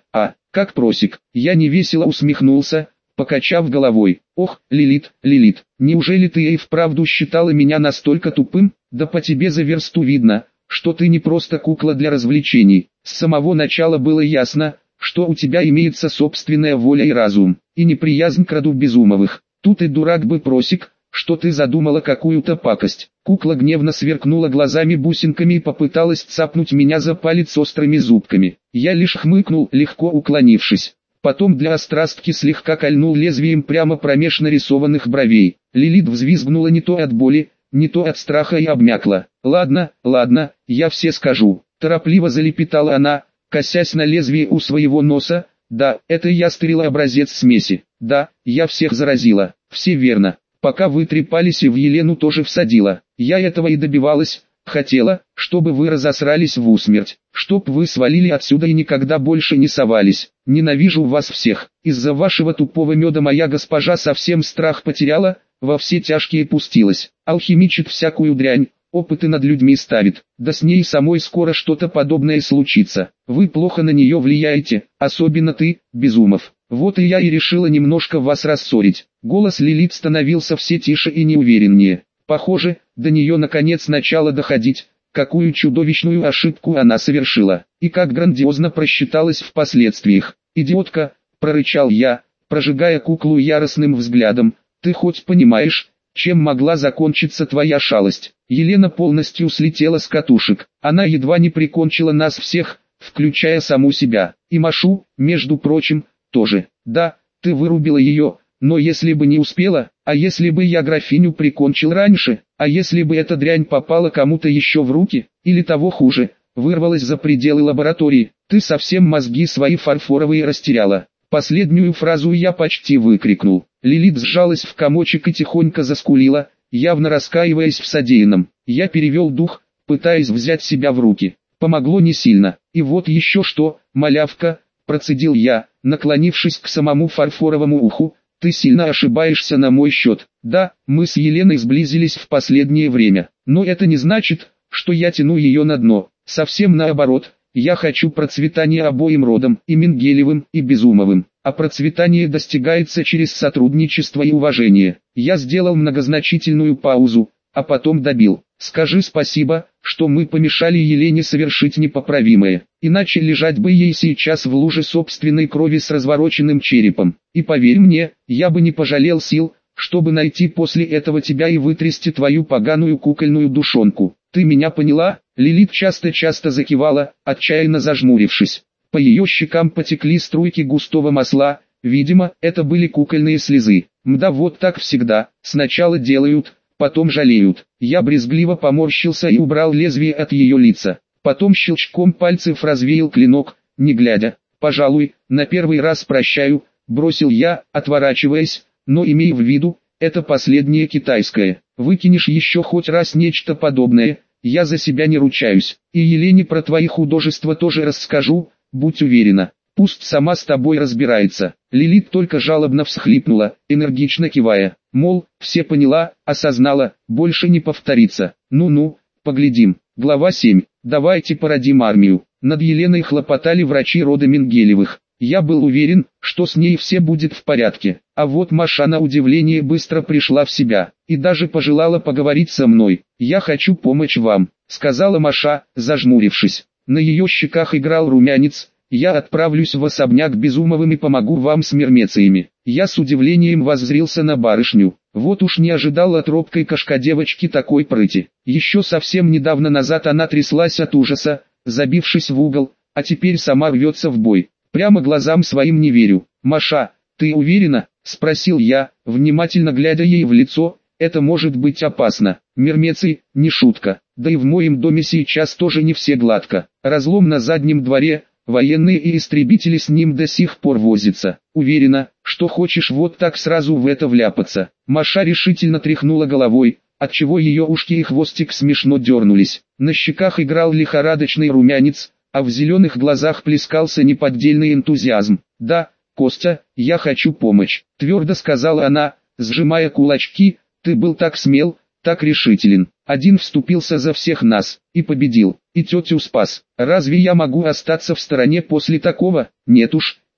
как просик. Я невесело усмехнулся, покачав головой. Ох, Лилит, Лилит, неужели ты и вправду считала меня настолько тупым? Да по тебе за версту видно, что ты не просто кукла для развлечений. С самого начала было ясно, что у тебя имеется собственная воля и разум, и неприязнь к роду Безумовых. Тут и дурак бы просик, что ты задумала какую-то пакость. Кукла гневно сверкнула глазами-бусинками и попыталась цапнуть меня за палец острыми зубками. Я лишь хмыкнул, легко уклонившись. Потом для острастки слегка кольнул лезвием прямо промеж нарисованных бровей. Лилит взвизгнула не то от боли, не то от страха и обмякла. «Ладно, ладно, я все скажу», — торопливо залепетала она, косясь на лезвие у своего носа. «Да, это я стырила образец смеси. Да, я всех заразила. Все верно. Пока вы трепались и в Елену тоже всадила. Я этого и добивалась. Хотела, чтобы вы разосрались в усмерть, чтоб вы свалили отсюда и никогда больше не совались. Ненавижу вас всех. Из-за вашего тупого меда моя госпожа совсем страх потеряла, во все тяжкие пустилась. Алхимичит всякую дрянь, опыты над людьми ставит. Да с ней самой скоро что-то подобное случится. Вы плохо на нее влияете, особенно ты, Безумов. Вот и я и решила немножко вас рассорить». Голос Лилит становился все тише и неувереннее. Похоже, до нее наконец начало доходить, какую чудовищную ошибку она совершила, и как грандиозно просчиталась в последствиях. «Идиотка», — прорычал я, прожигая куклу яростным взглядом, — «ты хоть понимаешь, чем могла закончиться твоя шалость?» Елена полностью слетела с катушек, она едва не прикончила нас всех, включая саму себя, и Машу, между прочим, тоже. Да, ты вырубила ее, но если бы не успела, а если бы я графиню прикончил раньше, а если бы эта дрянь попала кому-то еще в руки, или того хуже, вырвалась за пределы лаборатории, ты совсем мозги свои фарфоровые растеряла. Последнюю фразу я почти выкрикнул. Лилит сжалась в комочек и тихонько заскулила, явно раскаиваясь в содеянном. Я перевел дух, пытаясь взять себя в руки. Помогло не сильно. И вот еще что, малявка, процедил я, наклонившись к самому фарфоровому уху, ты сильно ошибаешься на мой счет. Да, мы с Еленой сблизились в последнее время, но это не значит, что я тяну ее на дно. Совсем наоборот, я хочу процветания обоим родам, и Менгелевым, и Безумовым. А процветание достигается через сотрудничество и уважение. Я сделал многозначительную паузу, а потом добил. Скажи спасибо, что мы помешали Елене совершить непоправимое, иначе лежать бы ей сейчас в луже собственной крови с развороченным черепом. И поверь мне, я бы не пожалел сил, чтобы найти после этого тебя и вытрясти твою поганую кукольную душонку. Ты меня поняла? Лилит часто-часто закивала, отчаянно зажмурившись. По ее щекам потекли струйки густого масла, видимо, это были кукольные слезы. Мда, вот так всегда, сначала делают, потом жалеют. Я брезгливо поморщился и убрал лезвие от ее лица. Потом щелчком пальцев развеял клинок, не глядя. «Пожалуй, на первый раз прощаю», — бросил я, отворачиваясь, «но имей в виду, это последнее китайское. Выкинешь еще хоть раз нечто подобное, я за себя не ручаюсь. И Елене про твои художества тоже расскажу, будь уверена. Пусть сама с тобой разбирается». Лилит только жалобно всхлипнула, энергично кивая. Мол, все поняла, осознала, больше не повторится. Ну-ну, поглядим. Глава 7. Давайте породим армию. Над Еленой хлопотали врачи рода Менгелевых. Я был уверен, что с ней все будет в порядке. А вот Маша на удивление быстро пришла в себя, и даже пожелала поговорить со мной. «Я хочу помочь вам», — сказала Маша, зажмурившись. На ее щеках играл румянец. «Я отправлюсь в особняк Безумовым и помогу вам с мирмециями». Я с удивлением воззрился на барышню. Вот уж не ожидал от робкой кошка-девочки такой прыти. Еще совсем недавно назад она тряслась от ужаса, забившись в угол, а теперь сама рвется в бой. Прямо глазам своим не верю. «Маша, ты уверена?» — спросил я, внимательно глядя ей в лицо. «Это может быть опасно. Мирмецы, не шутка. Да и в моем доме сейчас тоже не все гладко. Разлом на заднем дворе, военные и истребители с ним до сих пор возятся. Уверена, что хочешь вот так сразу в это вляпаться». Маша решительно тряхнула головой, отчего ее ушки и хвостик смешно дернулись. На щеках играл лихорадочный румянец, а в зеленых глазах плескался неподдельный энтузиазм. «Да, Костя, я хочу помочь», — твердо сказала она, сжимая кулачки. «Ты был так смел, так решителен. Один вступился за всех нас, и победил, и тетю спас. Разве я могу остаться в стороне после такого? Нет уж,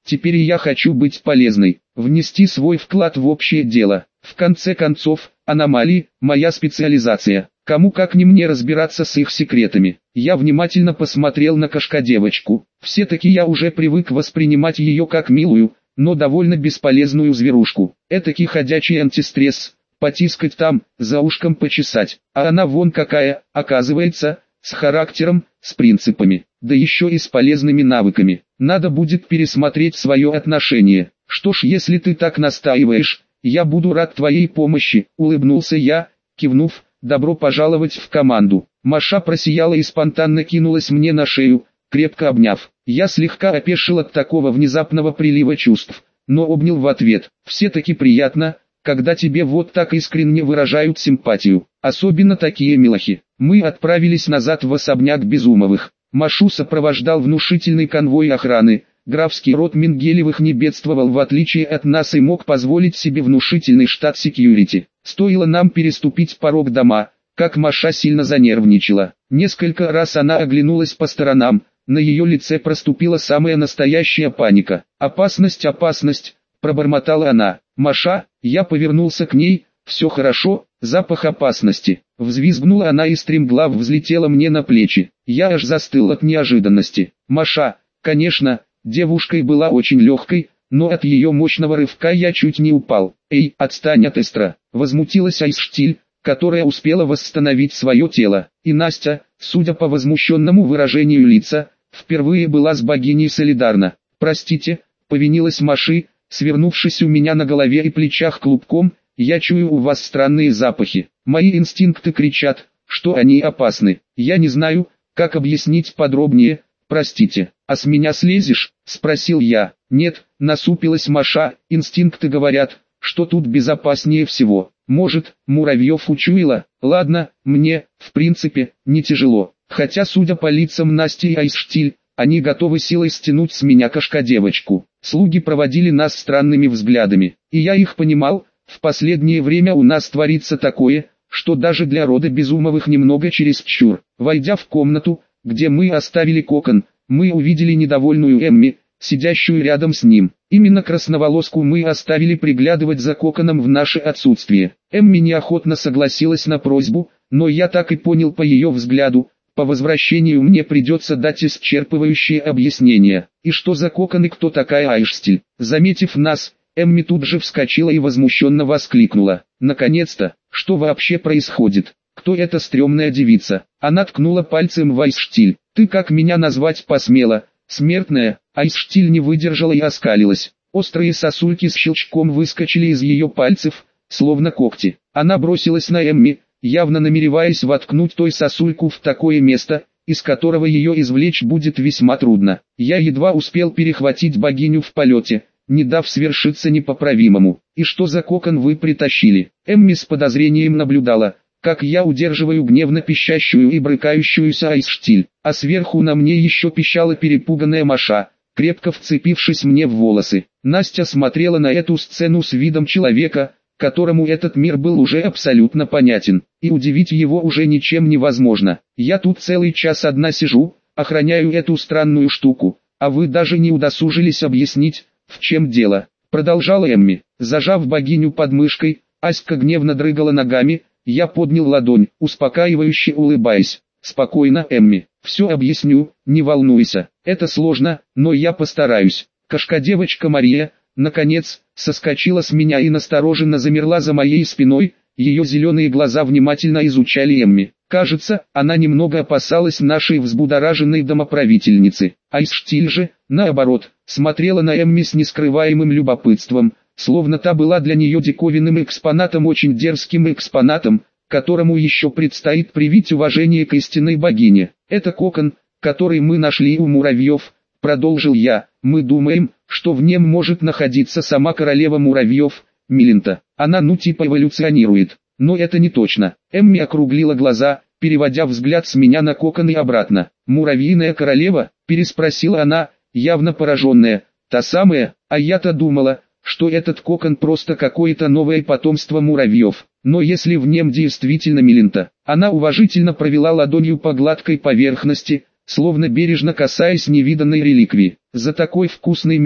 теперь и я хочу быть полезной, внести свой вклад в общее дело. В конце концов, аномалии – моя специализация. Кому как не мне разбираться с их секретами. Я внимательно посмотрел на кошка-девочку. Все-таки я уже привык воспринимать ее как милую, но довольно бесполезную зверушку. Этакий ходячий антистресс. Потискать там, за ушком почесать. А она вон какая, оказывается, с характером, с принципами, да еще и с полезными навыками. Надо будет пересмотреть свое отношение. Что ж, если ты так настаиваешь, я буду рад твоей помощи, улыбнулся я, кивнув. Добро пожаловать в команду. Маша просияла и спонтанно кинулась мне на шею, крепко обняв. Я слегка опешил от такого внезапного прилива чувств, но обнял в ответ. Все-таки приятно, когда тебе вот так искренне выражают симпатию, особенно такие милохи. Мы отправились назад в особняк Безумовых. Машу сопровождал внушительный конвой охраны. Графский род Менгелевых не бедствовал в отличие от нас и мог позволить себе внушительный штат секьюрити. Стоило нам переступить порог дома, как Маша сильно занервничала. Несколько раз она оглянулась по сторонам, на ее лице проступила самая настоящая паника. «Опасность, опасность!» – пробормотала она. «Маша!» – я повернулся к ней. «Все хорошо, запах опасности!» Взвизгнула она и стремглав взлетела мне на плечи. Я аж застыл от неожиданности. Маша, конечно, девушкой была очень легкой, но от ее мощного рывка я чуть не упал. «Эй, отстань от Эстра!» — возмутилась Айсштиль, которая успела восстановить свое тело. И Настя, судя по возмущенному выражению лица, впервые была с богиней солидарна. «Простите», — повинилась Маши, свернувшись у меня на голове и плечах клубком, «я чую у вас странные запахи. Мои инстинкты кричат, что они опасны. Я не знаю, как объяснить подробнее. Простите, а с меня слезешь?» — спросил я. «Нет», — насупилась Маша, «инстинкты говорят, что тут безопаснее всего. Может, муравьев учуяла? Ладно, мне, в принципе, не тяжело. Хотя, судя по лицам Насти и Айсштиль, они готовы силой стянуть с меня кошка-девочку». Слуги проводили нас странными взглядами, и я их понимал. В последнее время у нас творится такое, что даже для рода Безумовых немного чересчур. Войдя в комнату, где мы оставили кокон, мы увидели недовольную Эмми, сидящую рядом с ним. Именно красноволоску мы оставили приглядывать за коконом в наше отсутствие. Эмми неохотно согласилась на просьбу, но я так и понял по ее взгляду, по возвращению мне придется дать исчерпывающее объяснение. И что за кокон и кто такая Айсштиль? Заметив нас, Эмми тут же вскочила и возмущенно воскликнула. «Наконец-то, что вообще происходит? Кто эта стрёмная девица?» Она ткнула пальцем в Айсштиль. «Ты как меня назвать посмела, смертная?» Айсштиль не выдержала и оскалилась. Острые сосульки с щелчком выскочили из ее пальцев, словно когти. Она бросилась на Эмми, явно намереваясь воткнуть той сосульку в такое место, из которого ее извлечь будет весьма трудно. Я едва успел перехватить богиню в полете, не дав свершиться непоправимому. «И что за кокон вы притащили?» Эмми с подозрением наблюдала, как я удерживаю гневно пищащую и брыкающуюся Айсштиль, а сверху на мне еще пищала перепуганная Маша, крепко вцепившись мне в волосы. Настя смотрела на эту сцену с видом человека, которому этот мир был уже абсолютно понятен, и удивить его уже ничем невозможно. «Я тут целый час одна сижу, охраняю эту странную штуку, а вы даже не удосужились объяснить, в чем дело», — продолжала Эмми. Зажав богиню под мышкой, Аська гневно дрыгала ногами. Я поднял ладонь, успокаивающе улыбаясь. «Спокойно, Эмми, все объясню, не волнуйся. Это сложно, но я постараюсь». Кошка-девочка Мария, наконец, соскочила с меня и настороженно замерла за моей спиной. Ее зеленые глаза внимательно изучали Эмми. Кажется, она немного опасалась нашей взбудораженной домоправительницы. Айсштиль же, наоборот, смотрела на Эмми с нескрываемым любопытством, словно та была для нее диковинным экспонатом, очень дерзким экспонатом, которому еще предстоит привить уважение к истинной богине. «Это кокон, который мы нашли у муравьев», — продолжил я. «Мы думаем, что в нем может находиться сама королева муравьев, Милинта. Она типа эволюционирует. Но это не точно». Эмми округлила глаза, переводя взгляд с меня на кокон и обратно. «Муравьиная королева?» — переспросила она, явно пораженная. «Та самая, а я-то думала, что этот кокон просто какое-то новое потомство муравьев. Но если в нем действительно Милинта». Она уважительно провела ладонью по гладкой поверхности, словно бережно касаясь невиданной реликвии. «За такой вкусный мед,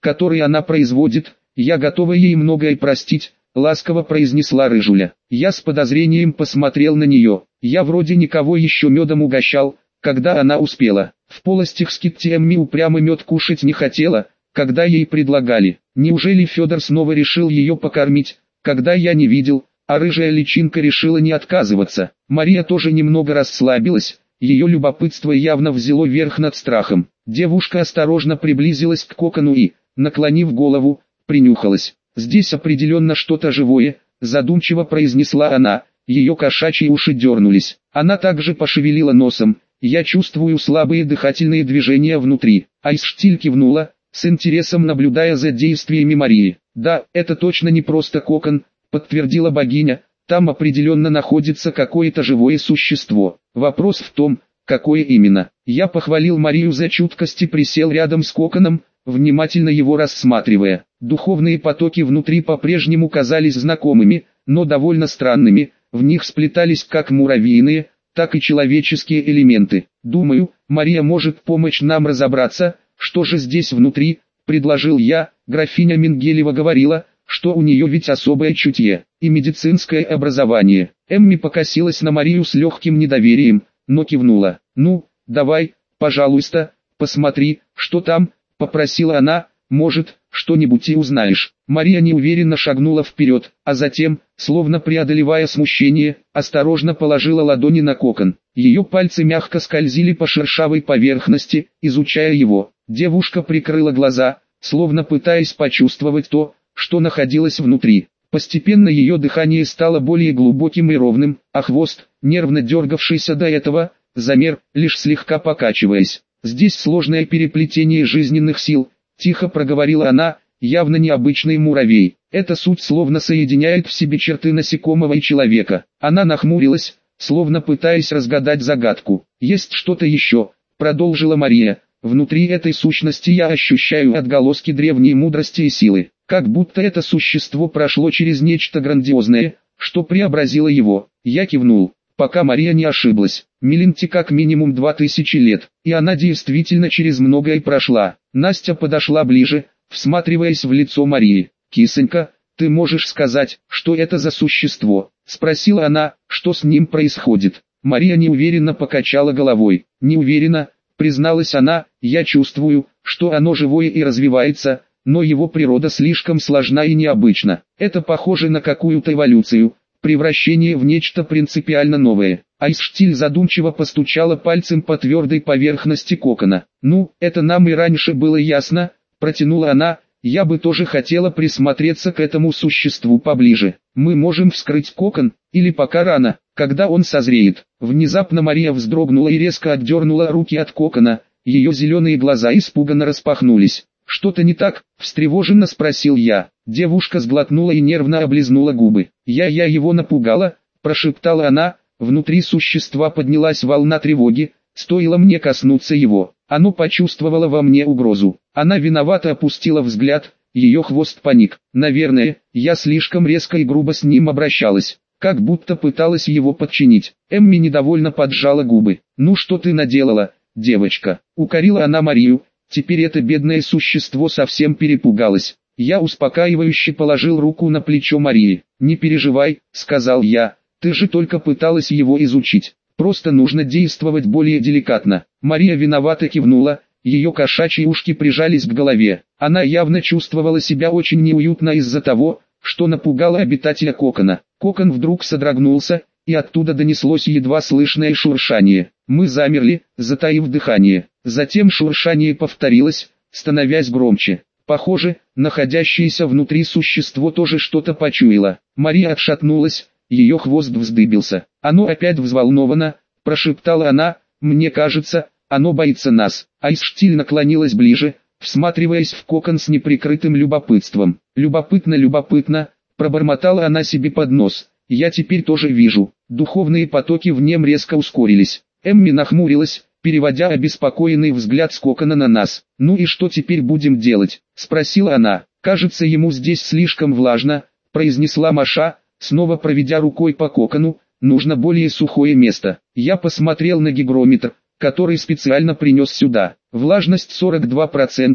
который она производит, я готова ей многое простить», — ласково произнесла Рыжуля. Я с подозрением посмотрел на нее. Я вроде никого еще медом угощал, когда она успела. В полостях Скитти Эмми упрямо мед кушать не хотела, когда ей предлагали. Неужели Федор снова решил ее покормить, когда я не видел, а рыжая личинка решила не отказываться? Мария тоже немного расслабилась, ее любопытство явно взяло верх над страхом. Девушка осторожно приблизилась к кокону и, наклонив голову, принюхалась. «Здесь определенно что-то живое», — задумчиво произнесла она, ее кошачьи уши дернулись. Она также пошевелила носом. «Я чувствую слабые дыхательные движения внутри». Айсштиль кивнула, с интересом наблюдая за действиями Марии. «Да, это точно не просто кокон», — подтвердила богиня, «там определенно находится какое-то живое существо. Вопрос в том, какое именно». Я похвалил Марию за чуткость и присел рядом с коконом, внимательно его рассматривая. Духовные потоки внутри по-прежнему казались знакомыми, но довольно странными, в них сплетались как муравьиные, так и человеческие элементы. «Думаю, Мария может помочь нам разобраться, что же здесь внутри», — предложил я. Графиня Менгелева говорила, что у нее ведь особое чутье и медицинское образование. Эмми покосилась на Марию с легким недоверием, но кивнула. «Ну, давай, пожалуйста, посмотри, что там», — попросила она, «может, что-нибудь и узнаешь». Мария неуверенно шагнула вперед, а затем, словно преодолевая смущение, осторожно положила ладони на кокон. Ее пальцы мягко скользили по шершавой поверхности, изучая его. Девушка прикрыла глаза, словно пытаясь почувствовать то, что находилось внутри. Постепенно ее дыхание стало более глубоким и ровным, а хвост, нервно дергавшийся до этого, замер, лишь слегка покачиваясь. «Здесь сложное переплетение жизненных сил», — тихо проговорила она, явно необычный муравей. «Эта суть словно соединяет в себе черты насекомого и человека». Она нахмурилась, словно пытаясь разгадать загадку. «Есть что-то еще», — продолжила Мария. «Внутри этой сущности я ощущаю отголоски древней мудрости и силы. Как будто это существо прошло через нечто грандиозное, что преобразило его». Я кивнул. Пока Мария не ошиблась. Меленте как минимум 2000 лет, и она действительно через многое прошла. Настя подошла ближе, всматриваясь в лицо Марии. «Кисонька, ты можешь сказать, что это за существо?» — спросила она. «Что с ним происходит?» Мария неуверенно покачала головой. «Не уверена», — призналась она, — «я чувствую, что оно живое и развивается, но его природа слишком сложна и необычна. Это похоже на какую-то эволюцию, превращение в нечто принципиально новое». Айсштиль задумчиво постучала пальцем по твердой поверхности кокона. «Ну, это нам и раньше было ясно», — протянула она, — «я бы тоже хотела присмотреться к этому существу поближе. Мы можем вскрыть кокон, или пока рано, когда он созреет». Внезапно Мария вздрогнула и резко отдернула руки от кокона, ее зеленые глаза испуганно распахнулись. «Что-то не так?» — встревоженно спросил я. Девушка сглотнула и нервно облизнула губы. Я его напугала», — прошептала она. Внутри существа поднялась волна тревоги, стоило мне коснуться его. Оно почувствовало во мне угрозу. Она виновато опустила взгляд, ее хвост поник. Наверное, я слишком резко и грубо с ним обращалась, как будто пыталась его подчинить. Эмми недовольно поджала губы. «Ну что ты наделала, девочка?» — укорила она Марию. Теперь это бедное существо совсем перепугалось. Я успокаивающе положил руку на плечо Марии. «Не переживай», — сказал я, — «ты же только пыталась его изучить. Просто нужно действовать более деликатно». Мария виновато кивнула, ее кошачьи ушки прижались к голове. Она явно чувствовала себя очень неуютно из-за того, что напугала обитателя кокона. Кокон вдруг содрогнулся, и оттуда донеслось едва слышное шуршание. Мы замерли, затаив дыхание. Затем шуршание повторилось, становясь громче. Похоже, находящееся внутри существо тоже что-то почуяло. Мария отшатнулась, ее хвост вздыбился. «Оно опять взволновано», — прошептала она, — «мне кажется, оно боится нас». Айсштиль наклонилась ближе, всматриваясь в кокон с неприкрытым любопытством. «Любопытно, любопытно», — пробормотала она себе под нос. «Я теперь тоже вижу». Духовные потоки в нем резко ускорились. Эмми нахмурилась, переводя обеспокоенный взгляд с кокона на нас. «Ну и что теперь будем делать?» — спросила она. «Кажется, ему здесь слишком влажно», — произнесла Маша, снова проведя рукой по кокону. «Нужно более сухое место». Я посмотрел на гигрометр, который специально принес сюда. «Влажность 42%,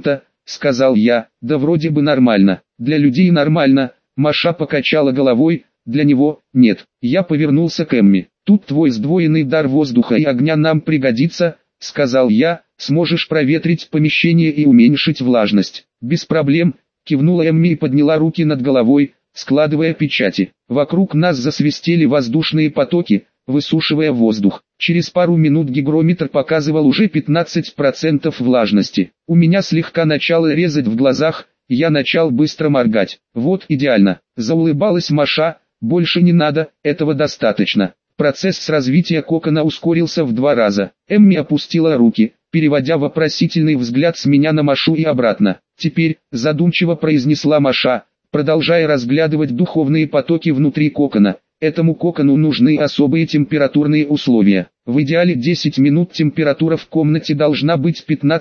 сказал я. Да вроде бы нормально. Для людей нормально. Маша покачала головой. Для него – нет. Я повернулся к Эмми. Тут твой сдвоенный дар воздуха и огня нам пригодится, сказал я. Сможешь проветрить помещение и уменьшить влажность. Без проблем, кивнула Эмми и подняла руки над головой, складывая печати. Вокруг нас засвистели воздушные потоки, высушивая воздух. Через пару минут гигрометр показывал уже 15% влажности. У меня слегка начало резать в глазах, я начал быстро моргать. Вот идеально, заулыбалась Маша, больше не надо, этого достаточно. Процесс развития кокона ускорился в 2 раза. Эмми опустила руки, переводя вопросительный взгляд с меня на Машу и обратно. Теперь, задумчиво произнесла Маша, продолжая разглядывать духовные потоки внутри кокона. Этому кокону нужны особые температурные условия. В идеале 10 минут температура в комнате должна быть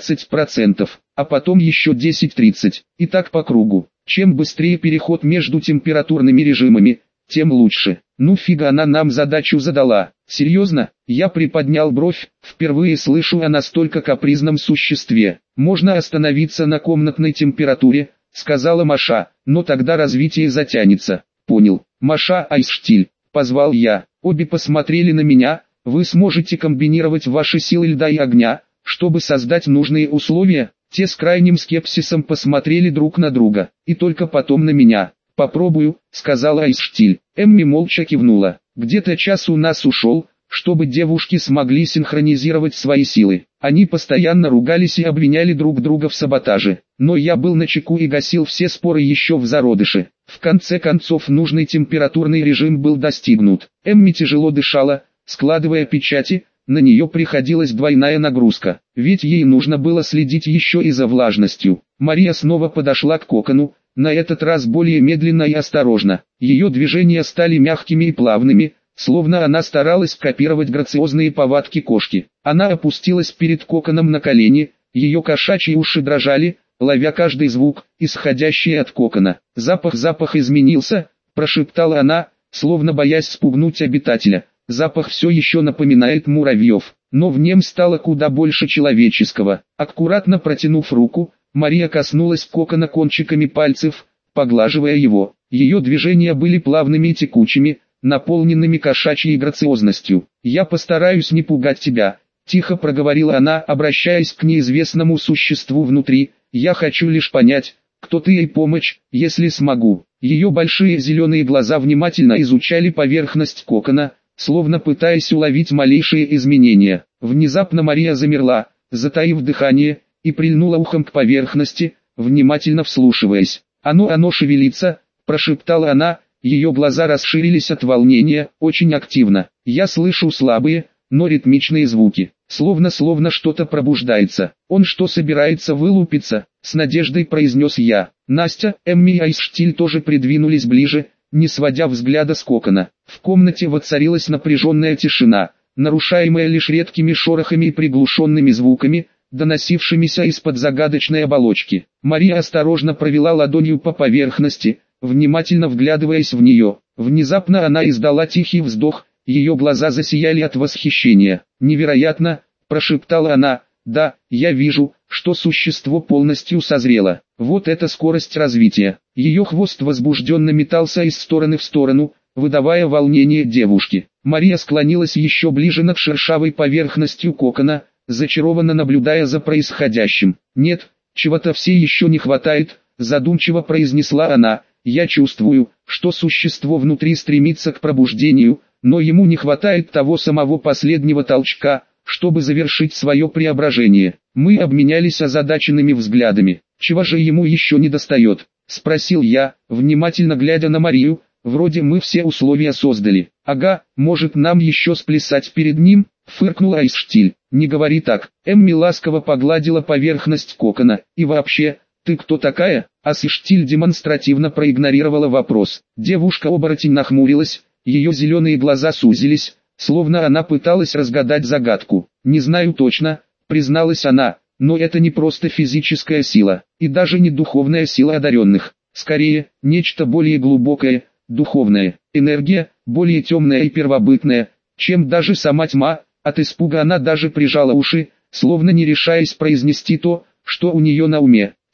15%, а потом еще 10-30. И так по кругу. Чем быстрее переход между температурными режимами, тем лучше. Ну фига она нам задачу задала. Серьезно? Я приподнял бровь, впервые слышу о настолько капризном существе. Можно остановиться на комнатной температуре, сказала Маша, но тогда развитие затянется. Понял. Маша Айсштиль, позвал я. Обе посмотрели на меня. Вы сможете комбинировать ваши силы льда и огня, чтобы создать нужные условия? Те с крайним скепсисом посмотрели друг на друга, и только потом на меня. «Попробую», — сказала Айсштиль. Эмми молча кивнула. Где-то час у нас ушел, чтобы девушки смогли синхронизировать свои силы. Они постоянно ругались и обвиняли друг друга в саботаже. Но я был начеку и гасил все споры еще в зародыше. В конце концов нужный температурный режим был достигнут. Эмми тяжело дышала, складывая печати, на нее приходилась двойная нагрузка. Ведь ей нужно было следить еще и за влажностью. Мария снова подошла к кокону. На этот раз более медленно и осторожно. Ее движения стали мягкими и плавными, словно она старалась копировать грациозные повадки кошки. Она опустилась перед коконом на колени, ее кошачьи уши дрожали, ловя каждый звук, исходящий от кокона. Запах изменился, прошептала она, словно боясь спугнуть обитателя. Запах все еще напоминает муравьев, но в нем стало куда больше человеческого. Аккуратно протянув руку, Мария коснулась кокона кончиками пальцев, поглаживая его. Ее движения были плавными и текучими, наполненными кошачьей грациозностью. «Я постараюсь не пугать тебя», — тихо проговорила она, обращаясь к неизвестному существу внутри. «Я хочу лишь понять, кто ты, и помочь, если смогу». Ее большие зеленые глаза внимательно изучали поверхность кокона, словно пытаясь уловить малейшие изменения. Внезапно Мария замерла, затаив дыхание, и прильнула ухом к поверхности, внимательно вслушиваясь. «Оно шевелится», — прошептала она, ее глаза расширились от волнения, очень активно. «Я слышу слабые, но ритмичные звуки, словно что-то пробуждается. Он что, собирается вылупиться?» — с надеждой произнес я. Настя, Эмми и Айсштиль тоже придвинулись ближе, не сводя взгляда с кокона. В комнате воцарилась напряженная тишина, нарушаемая лишь редкими шорохами и приглушенными звуками, доносившимися из-под загадочной оболочки. Мария осторожно провела ладонью по поверхности, внимательно вглядываясь в нее. Внезапно она издала тихий вздох, ее глаза засияли от восхищения. «Невероятно!» – прошептала она. «Да, я вижу, что существо полностью созрело. Вот это скорость развития». Ее хвост возбужденно метался из стороны в сторону, выдавая волнение девушки. Мария склонилась еще ближе над шершавой поверхностью кокона, зачарованно наблюдая за происходящим. «Нет, чего-то все еще не хватает», — задумчиво произнесла она. «Я чувствую, что существо внутри стремится к пробуждению, но ему не хватает того самого последнего толчка, чтобы завершить свое преображение». Мы обменялись озадаченными взглядами. «Чего же ему еще недостает?» — спросил я, внимательно глядя на Марию. «Вроде мы все условия создали». «Ага, может нам еще сплясать перед ним?» — фыркнула Айсштиль. «Не говори так». Эмми ласково погладила поверхность кокона. «И вообще, ты кто такая?» Айсштиль демонстративно проигнорировала вопрос. Девушка-оборотень нахмурилась, ее зеленые глаза сузились, словно она пыталась разгадать загадку. «Не знаю точно», — призналась она, — «но это не просто физическая сила, и даже не духовная сила одаренных. Скорее, нечто более глубокое, духовная энергия, более темная и первобытная, чем даже сама тьма». От испуга она даже прижала уши, словно не решаясь произнести то, что у нее на уме.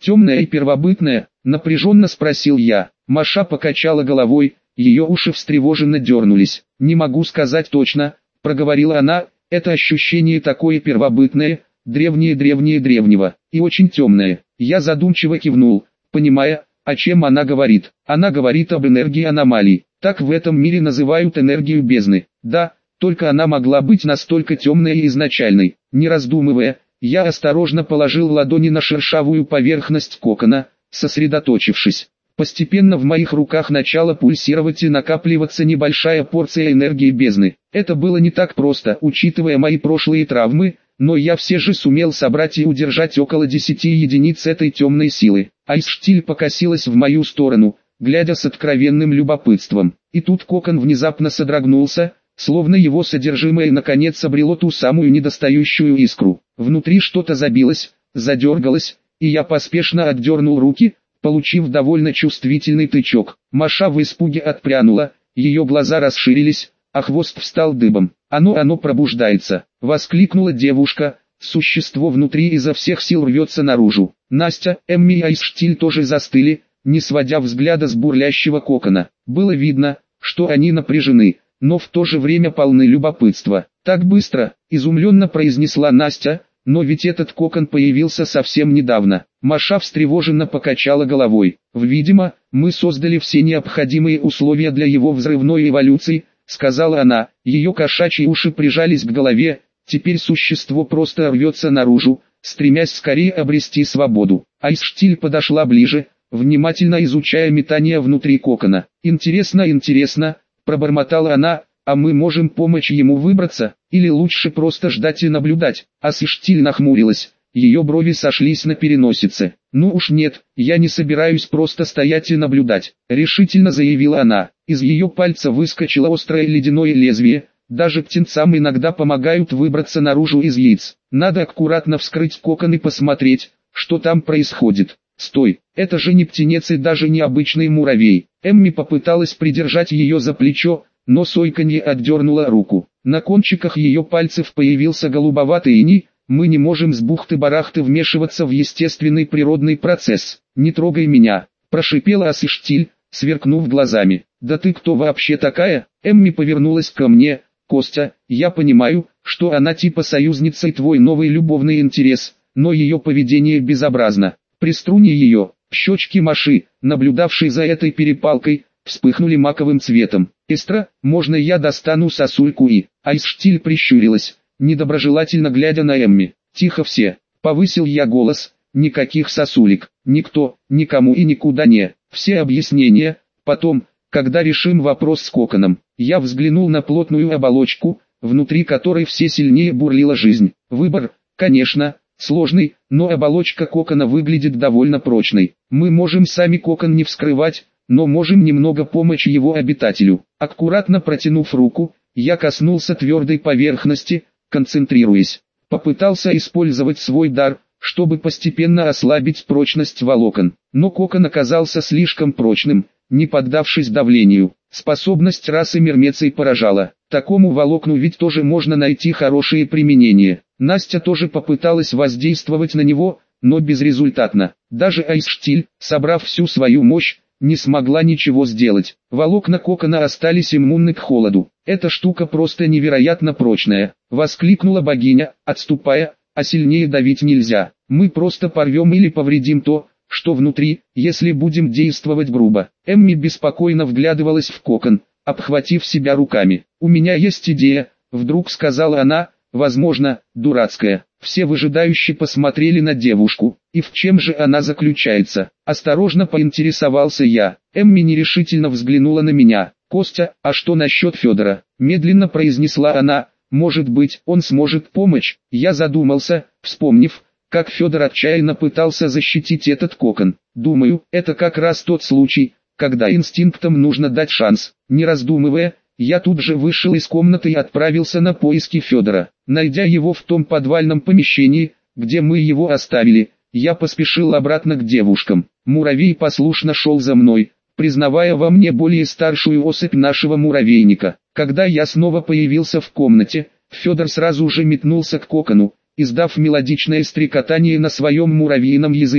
Темная и первобытная? Напряженно спросил я. Маша покачала головой, ее уши встревоженно дернулись. Не могу сказать точно, проговорила она, это ощущение такое первобытное, древнее древнего, и очень темное. Я задумчиво кивнул, понимая, о чем она говорит. Она говорит об энергии аномалий. Так в этом мире называют энергию бездны. Да, только она могла быть настолько темной и изначальной. Не раздумывая, я осторожно положил ладони на шершавую поверхность кокона, сосредоточившись. Постепенно в моих руках начала пульсировать и накапливаться небольшая порция энергии бездны. Это было не так просто, учитывая мои прошлые травмы, но я все же сумел собрать и удержать около 10 единиц этой темной силы. Айсштиль покосилась в мою сторону, глядя с откровенным любопытством. И тут кокон внезапно содрогнулся, словно его содержимое наконец обрело ту самую недостающую искру. Внутри что-то забилось, задергалось, и я поспешно отдернул руки, получив довольно чувствительный тычок. Маша в испуге отпрянула, ее глаза расширились, а хвост встал дыбом. «Оно пробуждается!» — воскликнула девушка. Существо внутри изо всех сил рвется наружу. Настя, Эмми и Айсштиль тоже застыли, не сводя взгляда с бурлящего кокона. Было видно, что они напряжены, но в то же время полны любопытства. «Так быстро!» — изумленно произнесла Настя. «Но ведь этот кокон появился совсем недавно». Маша встревоженно покачала головой. «Видимо, мы создали все необходимые условия для его взрывной эволюции», — сказала она. Ее кошачьи уши прижались к голове. Теперь существо просто рвется наружу, стремясь скорее обрести свободу. Айсштиль подошла ближе, внимательно изучая метание внутри кокона. «Интересно», — пробормотала она. «А мы можем помочь ему выбраться, или лучше просто ждать и наблюдать?» Айсштиль нахмурилась, ее брови сошлись на переносице. «Ну уж нет, я не собираюсь просто стоять и наблюдать», — решительно заявила она. Из ее пальца выскочило острое ледяное лезвие. Даже птенцам иногда помогают выбраться наружу из яиц. Надо аккуратно вскрыть кокон и посмотреть, что там происходит. «Стой, это же не птенец и даже не обычный муравей». Эмми попыталась придержать ее за плечо, но сойканье отдернула руку. На кончиках ее пальцев появился голубоватый иней. «Мы не можем с бухты-барахты вмешиваться в естественный природный процесс. Не трогай меня», – прошипела Айсштиль, сверкнув глазами. «Да ты кто вообще такая?» Эмми повернулась ко мне. «Костя, я понимаю, что она типа союзница и твой новый любовный интерес, но ее поведение безобразно. Приструни ее». Щечки Маши, наблюдавшей за этой перепалкой, вспыхнули маковым цветом. «Эстра, можно я достану сосульку и...» Айсштиль прищурилась, недоброжелательно глядя на Эмми. «Тихо все!» — повысил я голос. «Никаких сосулек, никто, никому и никуда не. Все объяснения, потом, когда решим вопрос с коконом». Я взглянул на плотную оболочку, внутри которой все сильнее бурлила жизнь. Выбор, конечно, сложный, но оболочка кокона выглядит довольно прочной. Мы можем сами кокон не вскрывать, но можем немного помочь его обитателю. Аккуратно протянув руку, я коснулся твердой поверхности, концентрируясь. Попытался использовать свой дар, чтобы постепенно ослабить прочность волокон. Но кокон оказался слишком прочным, не поддавшись давлению. Способность расы мирмеций поражала. Такому волокну ведь тоже можно найти хорошие применения. Настя тоже попыталась воздействовать на него, но безрезультатно. Даже Айсштиль, собрав всю свою мощь, не смогла ничего сделать. Волокна кокона остались иммунны к холоду. «Эта штука просто невероятно прочная», — воскликнула богиня, отступая, «а сильнее давить нельзя. Мы просто порвем или повредим то, что внутри, если будем действовать грубо». Эмми беспокойно вглядывалась в кокон, обхватив себя руками. «У меня есть идея», — вдруг сказала она, возможно, дурацкая. Все выжидающе посмотрели на девушку. «И в чем же она заключается?» Осторожно поинтересовался я. Эмми нерешительно взглянула на меня. «Костя, а что насчет Федора?» Медленно произнесла она. «Может быть, он сможет помочь?» Я задумался, вспомнив, как Федор отчаянно пытался защитить этот кокон. Думаю, это как раз тот случай, когда инстинктам нужно дать шанс. Не раздумывая, я тут же вышел из комнаты и отправился на поиски Федора. Найдя его в том подвальном помещении, где мы его оставили, я поспешил обратно к девушкам. Муравей послушно шел за мной, признавая во мне более старшую особь нашего муравейника. Когда я снова появился в комнате, Федор сразу же метнулся к кокону, издав мелодичное стрекотание на своем муравьином языке.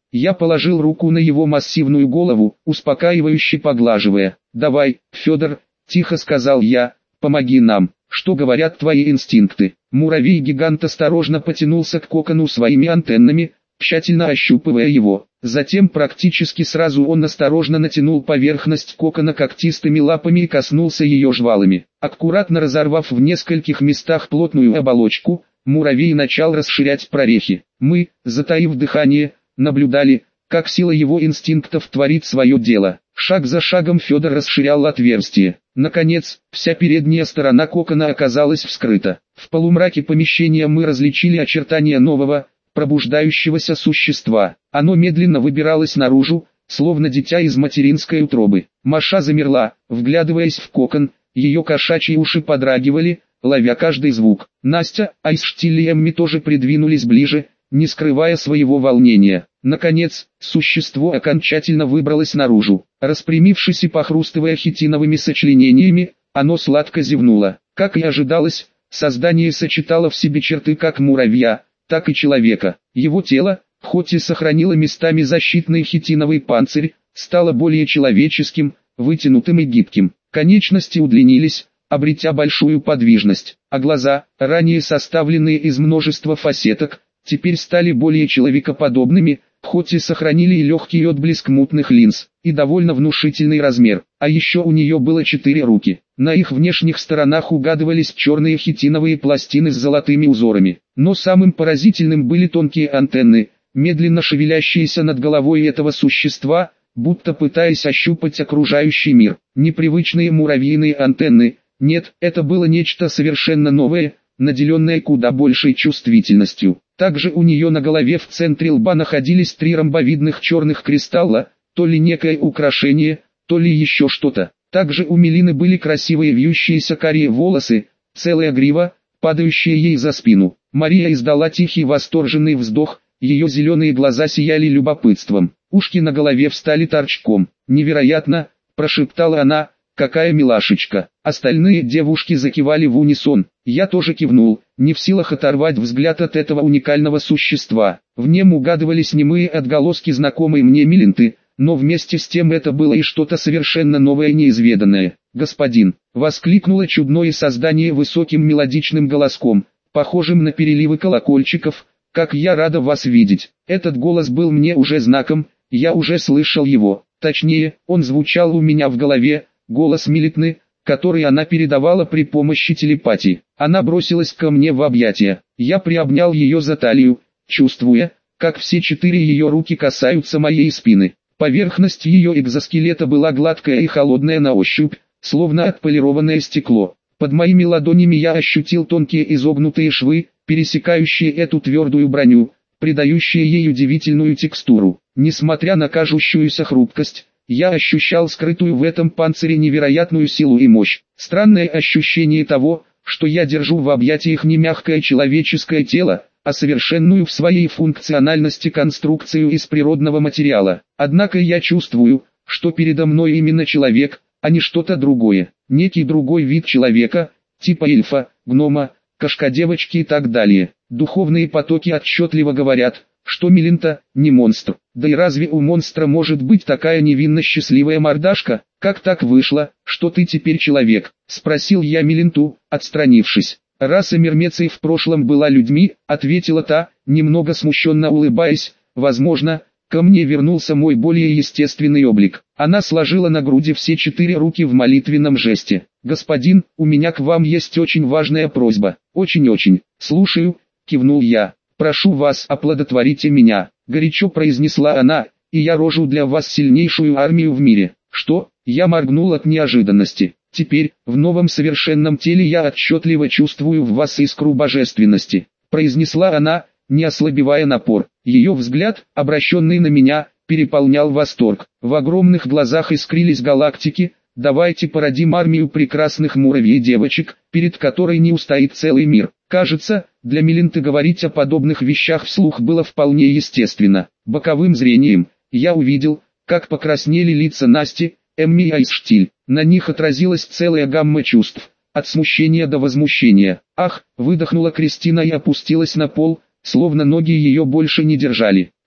Я положил руку на его массивную голову, успокаивающе поглаживая. «Давай, Федор», — тихо сказал я, — «помоги нам, что говорят твои инстинкты». Муравей-гигант осторожно потянулся к кокону своими антеннами, тщательно ощупывая его. Затем практически сразу он осторожно натянул поверхность кокона когтистыми лапами и коснулся ее жвалами. Аккуратно разорвав в нескольких местах плотную оболочку, муравей начал расширять прорехи. Мы, затаив дыхание, наблюдали, как сила его инстинктов творит свое дело. Шаг за шагом Федор расширял отверстие. Наконец, вся передняя сторона кокона оказалась вскрыта. В полумраке помещения мы различили очертания нового, пробуждающегося существа. Оно медленно выбиралось наружу, словно дитя из материнской утробы. Маша замерла, вглядываясь в кокон, ее кошачьи уши подрагивали, ловя каждый звук. Настя, Айсштиль и Эмми тоже придвинулись ближе, не скрывая своего волнения. Наконец, существо окончательно выбралось наружу. Распрямившись и похрустывая хитиновыми сочленениями, оно сладко зевнуло. Как и ожидалось, создание сочетало в себе черты как муравья, так и человека. Его тело, хоть и сохранило местами защитный хитиновый панцирь, стало более человеческим, вытянутым и гибким. Конечности удлинились, обретя большую подвижность, а глаза, ранее составленные из множества фасеток, теперь стали более человекоподобными, хоть и сохранили и легкий отблеск мутных линз, и довольно внушительный размер. А еще у нее было 4 руки. На их внешних сторонах угадывались черные хитиновые пластины с золотыми узорами. Но самым поразительным были тонкие антенны, медленно шевелящиеся над головой этого существа, будто пытаясь ощупать окружающий мир. Непривычные муравьиные антенны, нет, это было нечто совершенно новое, наделенное куда большей чувствительностью. Также у нее на голове в центре лба находились 3 ромбовидных черных кристалла, то ли некое украшение, то ли еще что-то. Также у Мелины были красивые вьющиеся карие волосы, целая грива, падающая ей за спину. Мария издала тихий восторженный вздох, ее зеленые глаза сияли любопытством. Ушки на голове встали торчком. «Невероятно!» – прошептала она, – «какая милашечка!» Остальные девушки закивали в унисон. Я тоже кивнул, не в силах оторвать взгляд от этого уникального существа. В нем угадывались немые отголоски знакомой мне Милинты, но вместе с тем это было и что-то совершенно новое и неизведанное. «Господин!» — воскликнуло чудное создание высоким мелодичным голоском, похожим на переливы колокольчиков. «Как я рада вас видеть!» Этот голос был мне уже знаком, я уже слышал его. Точнее, он звучал у меня в голове, голос Милитны, который она передавала при помощи телепатии. Она бросилась ко мне в объятия. Я приобнял ее за талию, чувствуя, как все 4 ее руки касаются моей спины. Поверхность ее экзоскелета была гладкая и холодная на ощупь, словно отполированное стекло. Под моими ладонями я ощутил тонкие изогнутые швы, пересекающие эту твердую броню, придающие ей удивительную текстуру. Несмотря на кажущуюся хрупкость, я ощущал скрытую в этом панцире невероятную силу и мощь. Странное ощущение того, что я держу в объятиях не мягкое человеческое тело, а совершенную в своей функциональности конструкцию из природного материала. Однако я чувствую, что передо мной именно человек, а не что-то другое. Некий другой вид человека, типа эльфа, гнома, кошка-девочки и так далее. Духовные потоки отчетливо говорят, что Милинта не монстр. Да и разве у монстра может быть такая невинно счастливая мордашка? «Как так вышло, что ты теперь человек?» — спросил я Милинту, отстранившись. «Раса мирмеций в прошлом была людьми», — ответила та, немного смущенно улыбаясь. «Возможно, ко мне вернулся мой более естественный облик». Она сложила на груди все 4 руки в молитвенном жесте. «Господин, у меня к вам есть очень важная просьба». «Очень-очень». «Слушаю», — кивнул я. «Прошу вас, оплодотворите меня», — горячо произнесла она, — «и я рожу для вас сильнейшую армию в мире». «Что?» — я моргнул от неожиданности. «Теперь, в новом совершенном теле я отчетливо чувствую в вас искру божественности», — произнесла она, не ослабевая напор. Ее взгляд, обращенный на меня, переполнял восторг. В огромных глазах искрились галактики. «Давайте породим армию прекрасных муравьей девочек, перед которой не устоит целый мир». Кажется, для Милинты говорить о подобных вещах вслух было вполне естественно. Боковым зрением я увидел, как покраснели лица Насти, Эмми и Айсштиль. На них отразилась целая гамма чувств, от смущения до возмущения. «Ах!» — выдохнула Кристина и опустилась на пол, словно ноги ее больше не держали.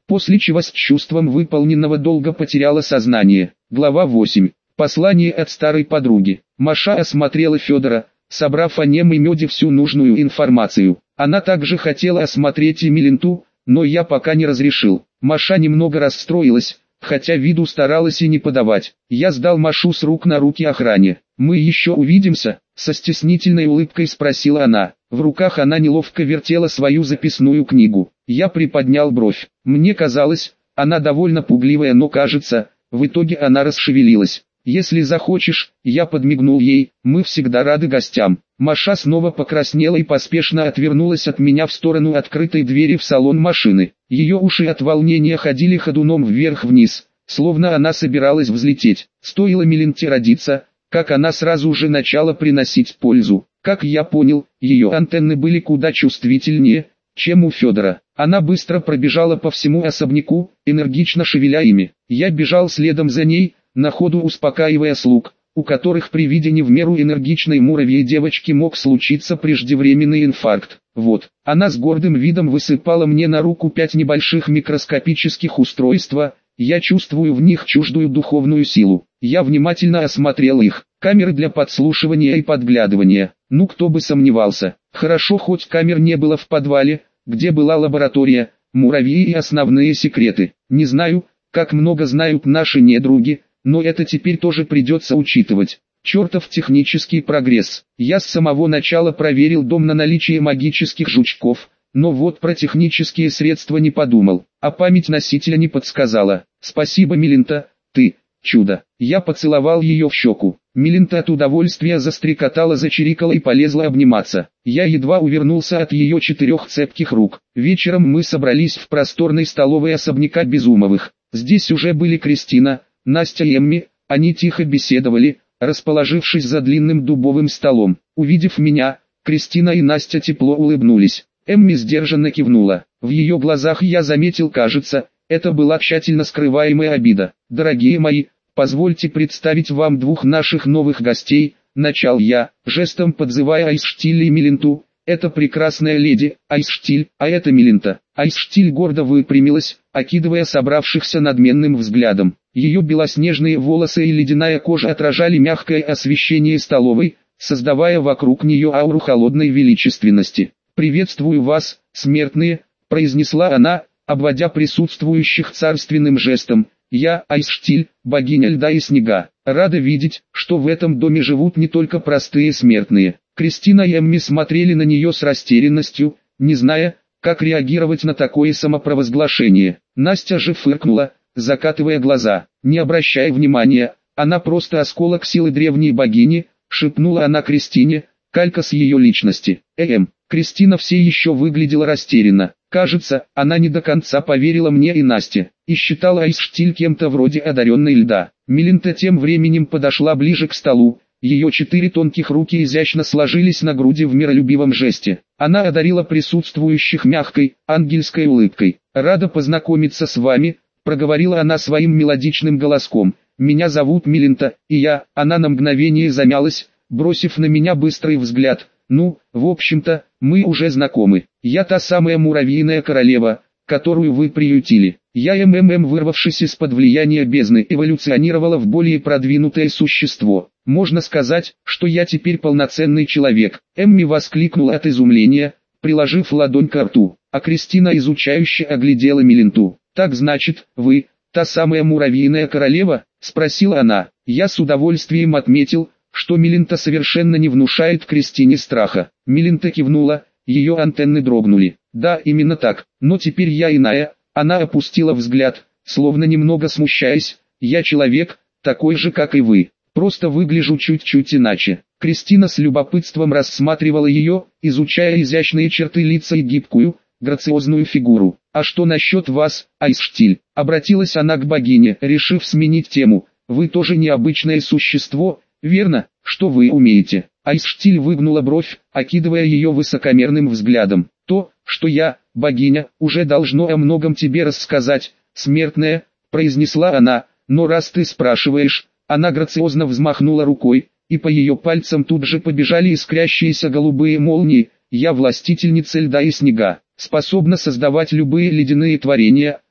после чего с чувством выполненного долга потеряла сознание. Глава 8. Послание от старой подруги. Маша осмотрела Федора, собрав о нем и Меде всю нужную информацию. Она также хотела осмотреть и Миленту, но я пока не разрешил. Маша немного расстроилась, хотя виду старалась и не подавать. Я сдал Машу с рук на руки охране. «Мы еще увидимся?» — со стеснительной улыбкой спросила она. В руках она неловко вертела свою записную книгу. Я приподнял бровь. Мне казалось, она довольно пугливая, но кажется, в итоге она расшевелилась. «Если захочешь», я подмигнул ей, «мы всегда рады гостям». Маша снова покраснела и поспешно отвернулась от меня в сторону открытой двери в салон машины. Ее уши от волнения ходили ходуном вверх-вниз, словно она собиралась взлететь. Стоило Миленте родиться, как она сразу же начала приносить пользу. Как я понял, ее антенны были куда чувствительнее, чем у Федора. Она быстро пробежала по всему особняку, энергично шевеля ими. Я бежал следом за ней, на ходу успокаивая слуг, у которых при виде не в меру энергичной муравьей девочки мог случиться преждевременный инфаркт. Вот, она с гордым видом высыпала мне на руку 5 небольших микроскопических устройства, я чувствую в них чуждую духовную силу. Я внимательно осмотрел их, камеры для подслушивания и подглядывания. Ну кто бы сомневался, хорошо хоть камер не было в подвале, где была лаборатория, муравьи и основные секреты. Не знаю, как много знают наши недруги, но это теперь тоже придется учитывать. Чертов технический прогресс. Я с самого начала проверил дом на наличие магических жучков, но вот про технические средства не подумал, а память носителя не подсказала. Спасибо, Милента, ты чудо. Я поцеловал ее в щеку. Милента от удовольствия застрекотала, зачирикала и полезла обниматься. Я едва увернулся от ее 4 цепких рук. Вечером мы собрались в просторной столовой особняка Безумовых. Здесь уже были Кристина, Настя и Эмми, они тихо беседовали, расположившись за длинным дубовым столом. Увидев меня, Кристина и Настя тепло улыбнулись. Эмми сдержанно кивнула. В ее глазах я заметил, кажется, это была тщательно скрываемая обида. «Дорогие мои, позвольте представить вам 2 наших новых гостей», — начал я, жестом подзывая Айсштиль и Миленту. «Это прекрасная леди, Айсштиль, а это Милента». Айсштиль гордо выпрямилась, окидывая собравшихся надменным взглядом. Ее белоснежные волосы и ледяная кожа отражали мягкое освещение столовой, создавая вокруг нее ауру холодной величественности. «Приветствую вас, смертные», — произнесла она, обводя присутствующих царственным жестом. «Я, Айсштиль, богиня льда и снега. Рада видеть, что в этом доме живут не только простые смертные». Кристина и Эмми смотрели на нее с растерянностью, не зная, как реагировать на такое самопровозглашение. Настя же фыркнула, закатывая глаза. «Не обращая внимания, она просто осколок силы древней богини», — шепнула она Кристине, калька с ее личности. Кристина все еще выглядела растерянно. Кажется, она не до конца поверила мне и Насте, и считала Айсштиль кем-то вроде одаренной льда. Милента тем временем подошла ближе к столу, ее 4 тонких руки изящно сложились на груди в миролюбивом жесте. Она одарила присутствующих мягкой, ангельской улыбкой. «Рада познакомиться с вами», — проговорила она своим мелодичным голоском. «Меня зовут Милента, и я...» Она на мгновение замялась, бросив на меня быстрый взгляд. «Ну, в общем-то, мы уже знакомы. Я та самая муравьиная королева, которую вы приютили. Я вырвавшись из-под влияния бездны, эволюционировала в более продвинутое существо. Можно сказать, что я теперь полноценный человек». Эмми воскликнула от изумления, приложив ладонь к рту, а Кристина изучающе оглядела Миленту. «Так значит, вы, та самая муравьиная королева?» — спросила она. Я с удовольствием отметил, что Милента совершенно не внушает Кристине страха. Милента кивнула, ее антенны дрогнули. «Да, именно так, но теперь я иная». Она опустила взгляд, словно немного смущаясь. «Я человек, такой же как и вы, просто выгляжу чуть-чуть иначе». Кристина с любопытством рассматривала ее, изучая изящные черты лица и гибкую, грациозную фигуру. «А что насчет вас, Айсштиль?» — обратилась она к богине, решив сменить тему. «Вы тоже необычное существо, верно? Что вы умеете?» Айсштиль выгнула бровь, окидывая ее высокомерным взглядом. «То, что я, богиня, уже должно о многом тебе рассказать, смертная», — произнесла она. «Но раз ты спрашиваешь...» Она грациозно взмахнула рукой, и по ее пальцам тут же побежали искрящиеся голубые молнии. «Я властительница льда и снега, способна создавать любые ледяные творения,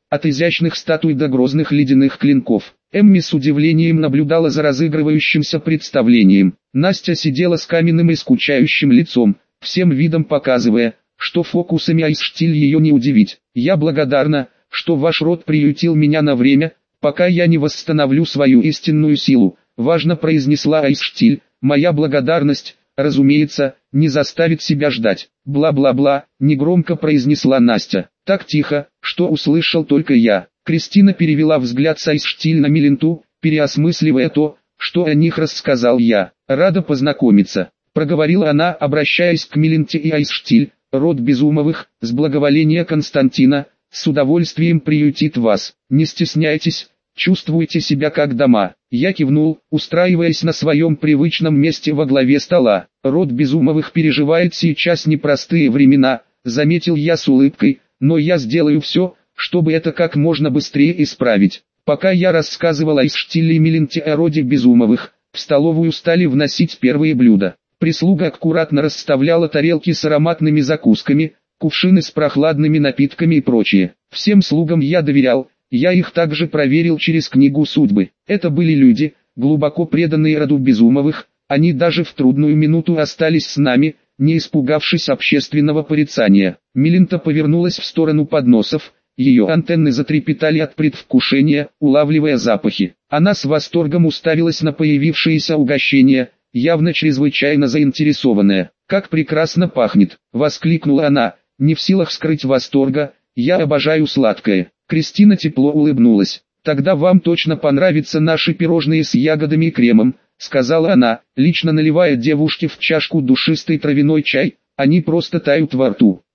от изящных статуй до грозных ледяных клинков. Эмми с удивлением наблюдала за разыгрывающимся представлением. Настя сидела с каменным и скучающим лицом, всем видом показывая, что фокусами Айсштиль ее не удивить. «Я благодарна, что ваш род приютил меня на время, пока я не восстановлю свою истинную силу», важно произнесла Айсштиль. «Моя благодарность, разумеется, не заставит себя ждать». «Бла-бла-бла», негромко произнесла Настя, так тихо, что услышал только я. Кристина перевела взгляд с Айсштиль на Миленту, переосмысливая то, что о них рассказал я. «Рада познакомиться», проговорила она, обращаясь к Миленте и Айсштиль. «Род Безумовых, с благоволения Константина, с удовольствием приютит вас. Не стесняйтесь, чувствуйте себя как дома». Я кивнул, устраиваясь на своем привычном месте во главе стола. «Род Безумовых переживает сейчас непростые времена», заметил я с улыбкой, «но я сделаю все, чтобы это как можно быстрее исправить». Пока я рассказывал Айсштиль и Миленте о роде Безумовых, в столовую стали вносить первые блюда. Прислуга аккуратно расставляла тарелки с ароматными закусками, кувшины с прохладными напитками и прочее. Всем слугам я доверял, я их также проверил через книгу судьбы. Это были люди, глубоко преданные роду Безумовых, они даже в трудную минуту остались с нами, не испугавшись общественного порицания. Милента повернулась в сторону подносов, ее антенны затрепетали от предвкушения, улавливая запахи. Она с восторгом уставилась на появившиеся угощения, явно чрезвычайно заинтересованная. «Как прекрасно пахнет!» — воскликнула она, не в силах скрыть восторга. «Я обожаю сладкое». Кристина тепло улыбнулась. «Тогда вам точно понравятся наши пирожные с ягодами и кремом», — сказала она, лично наливая девушке в чашку душистый травяной чай. «Они просто тают во рту».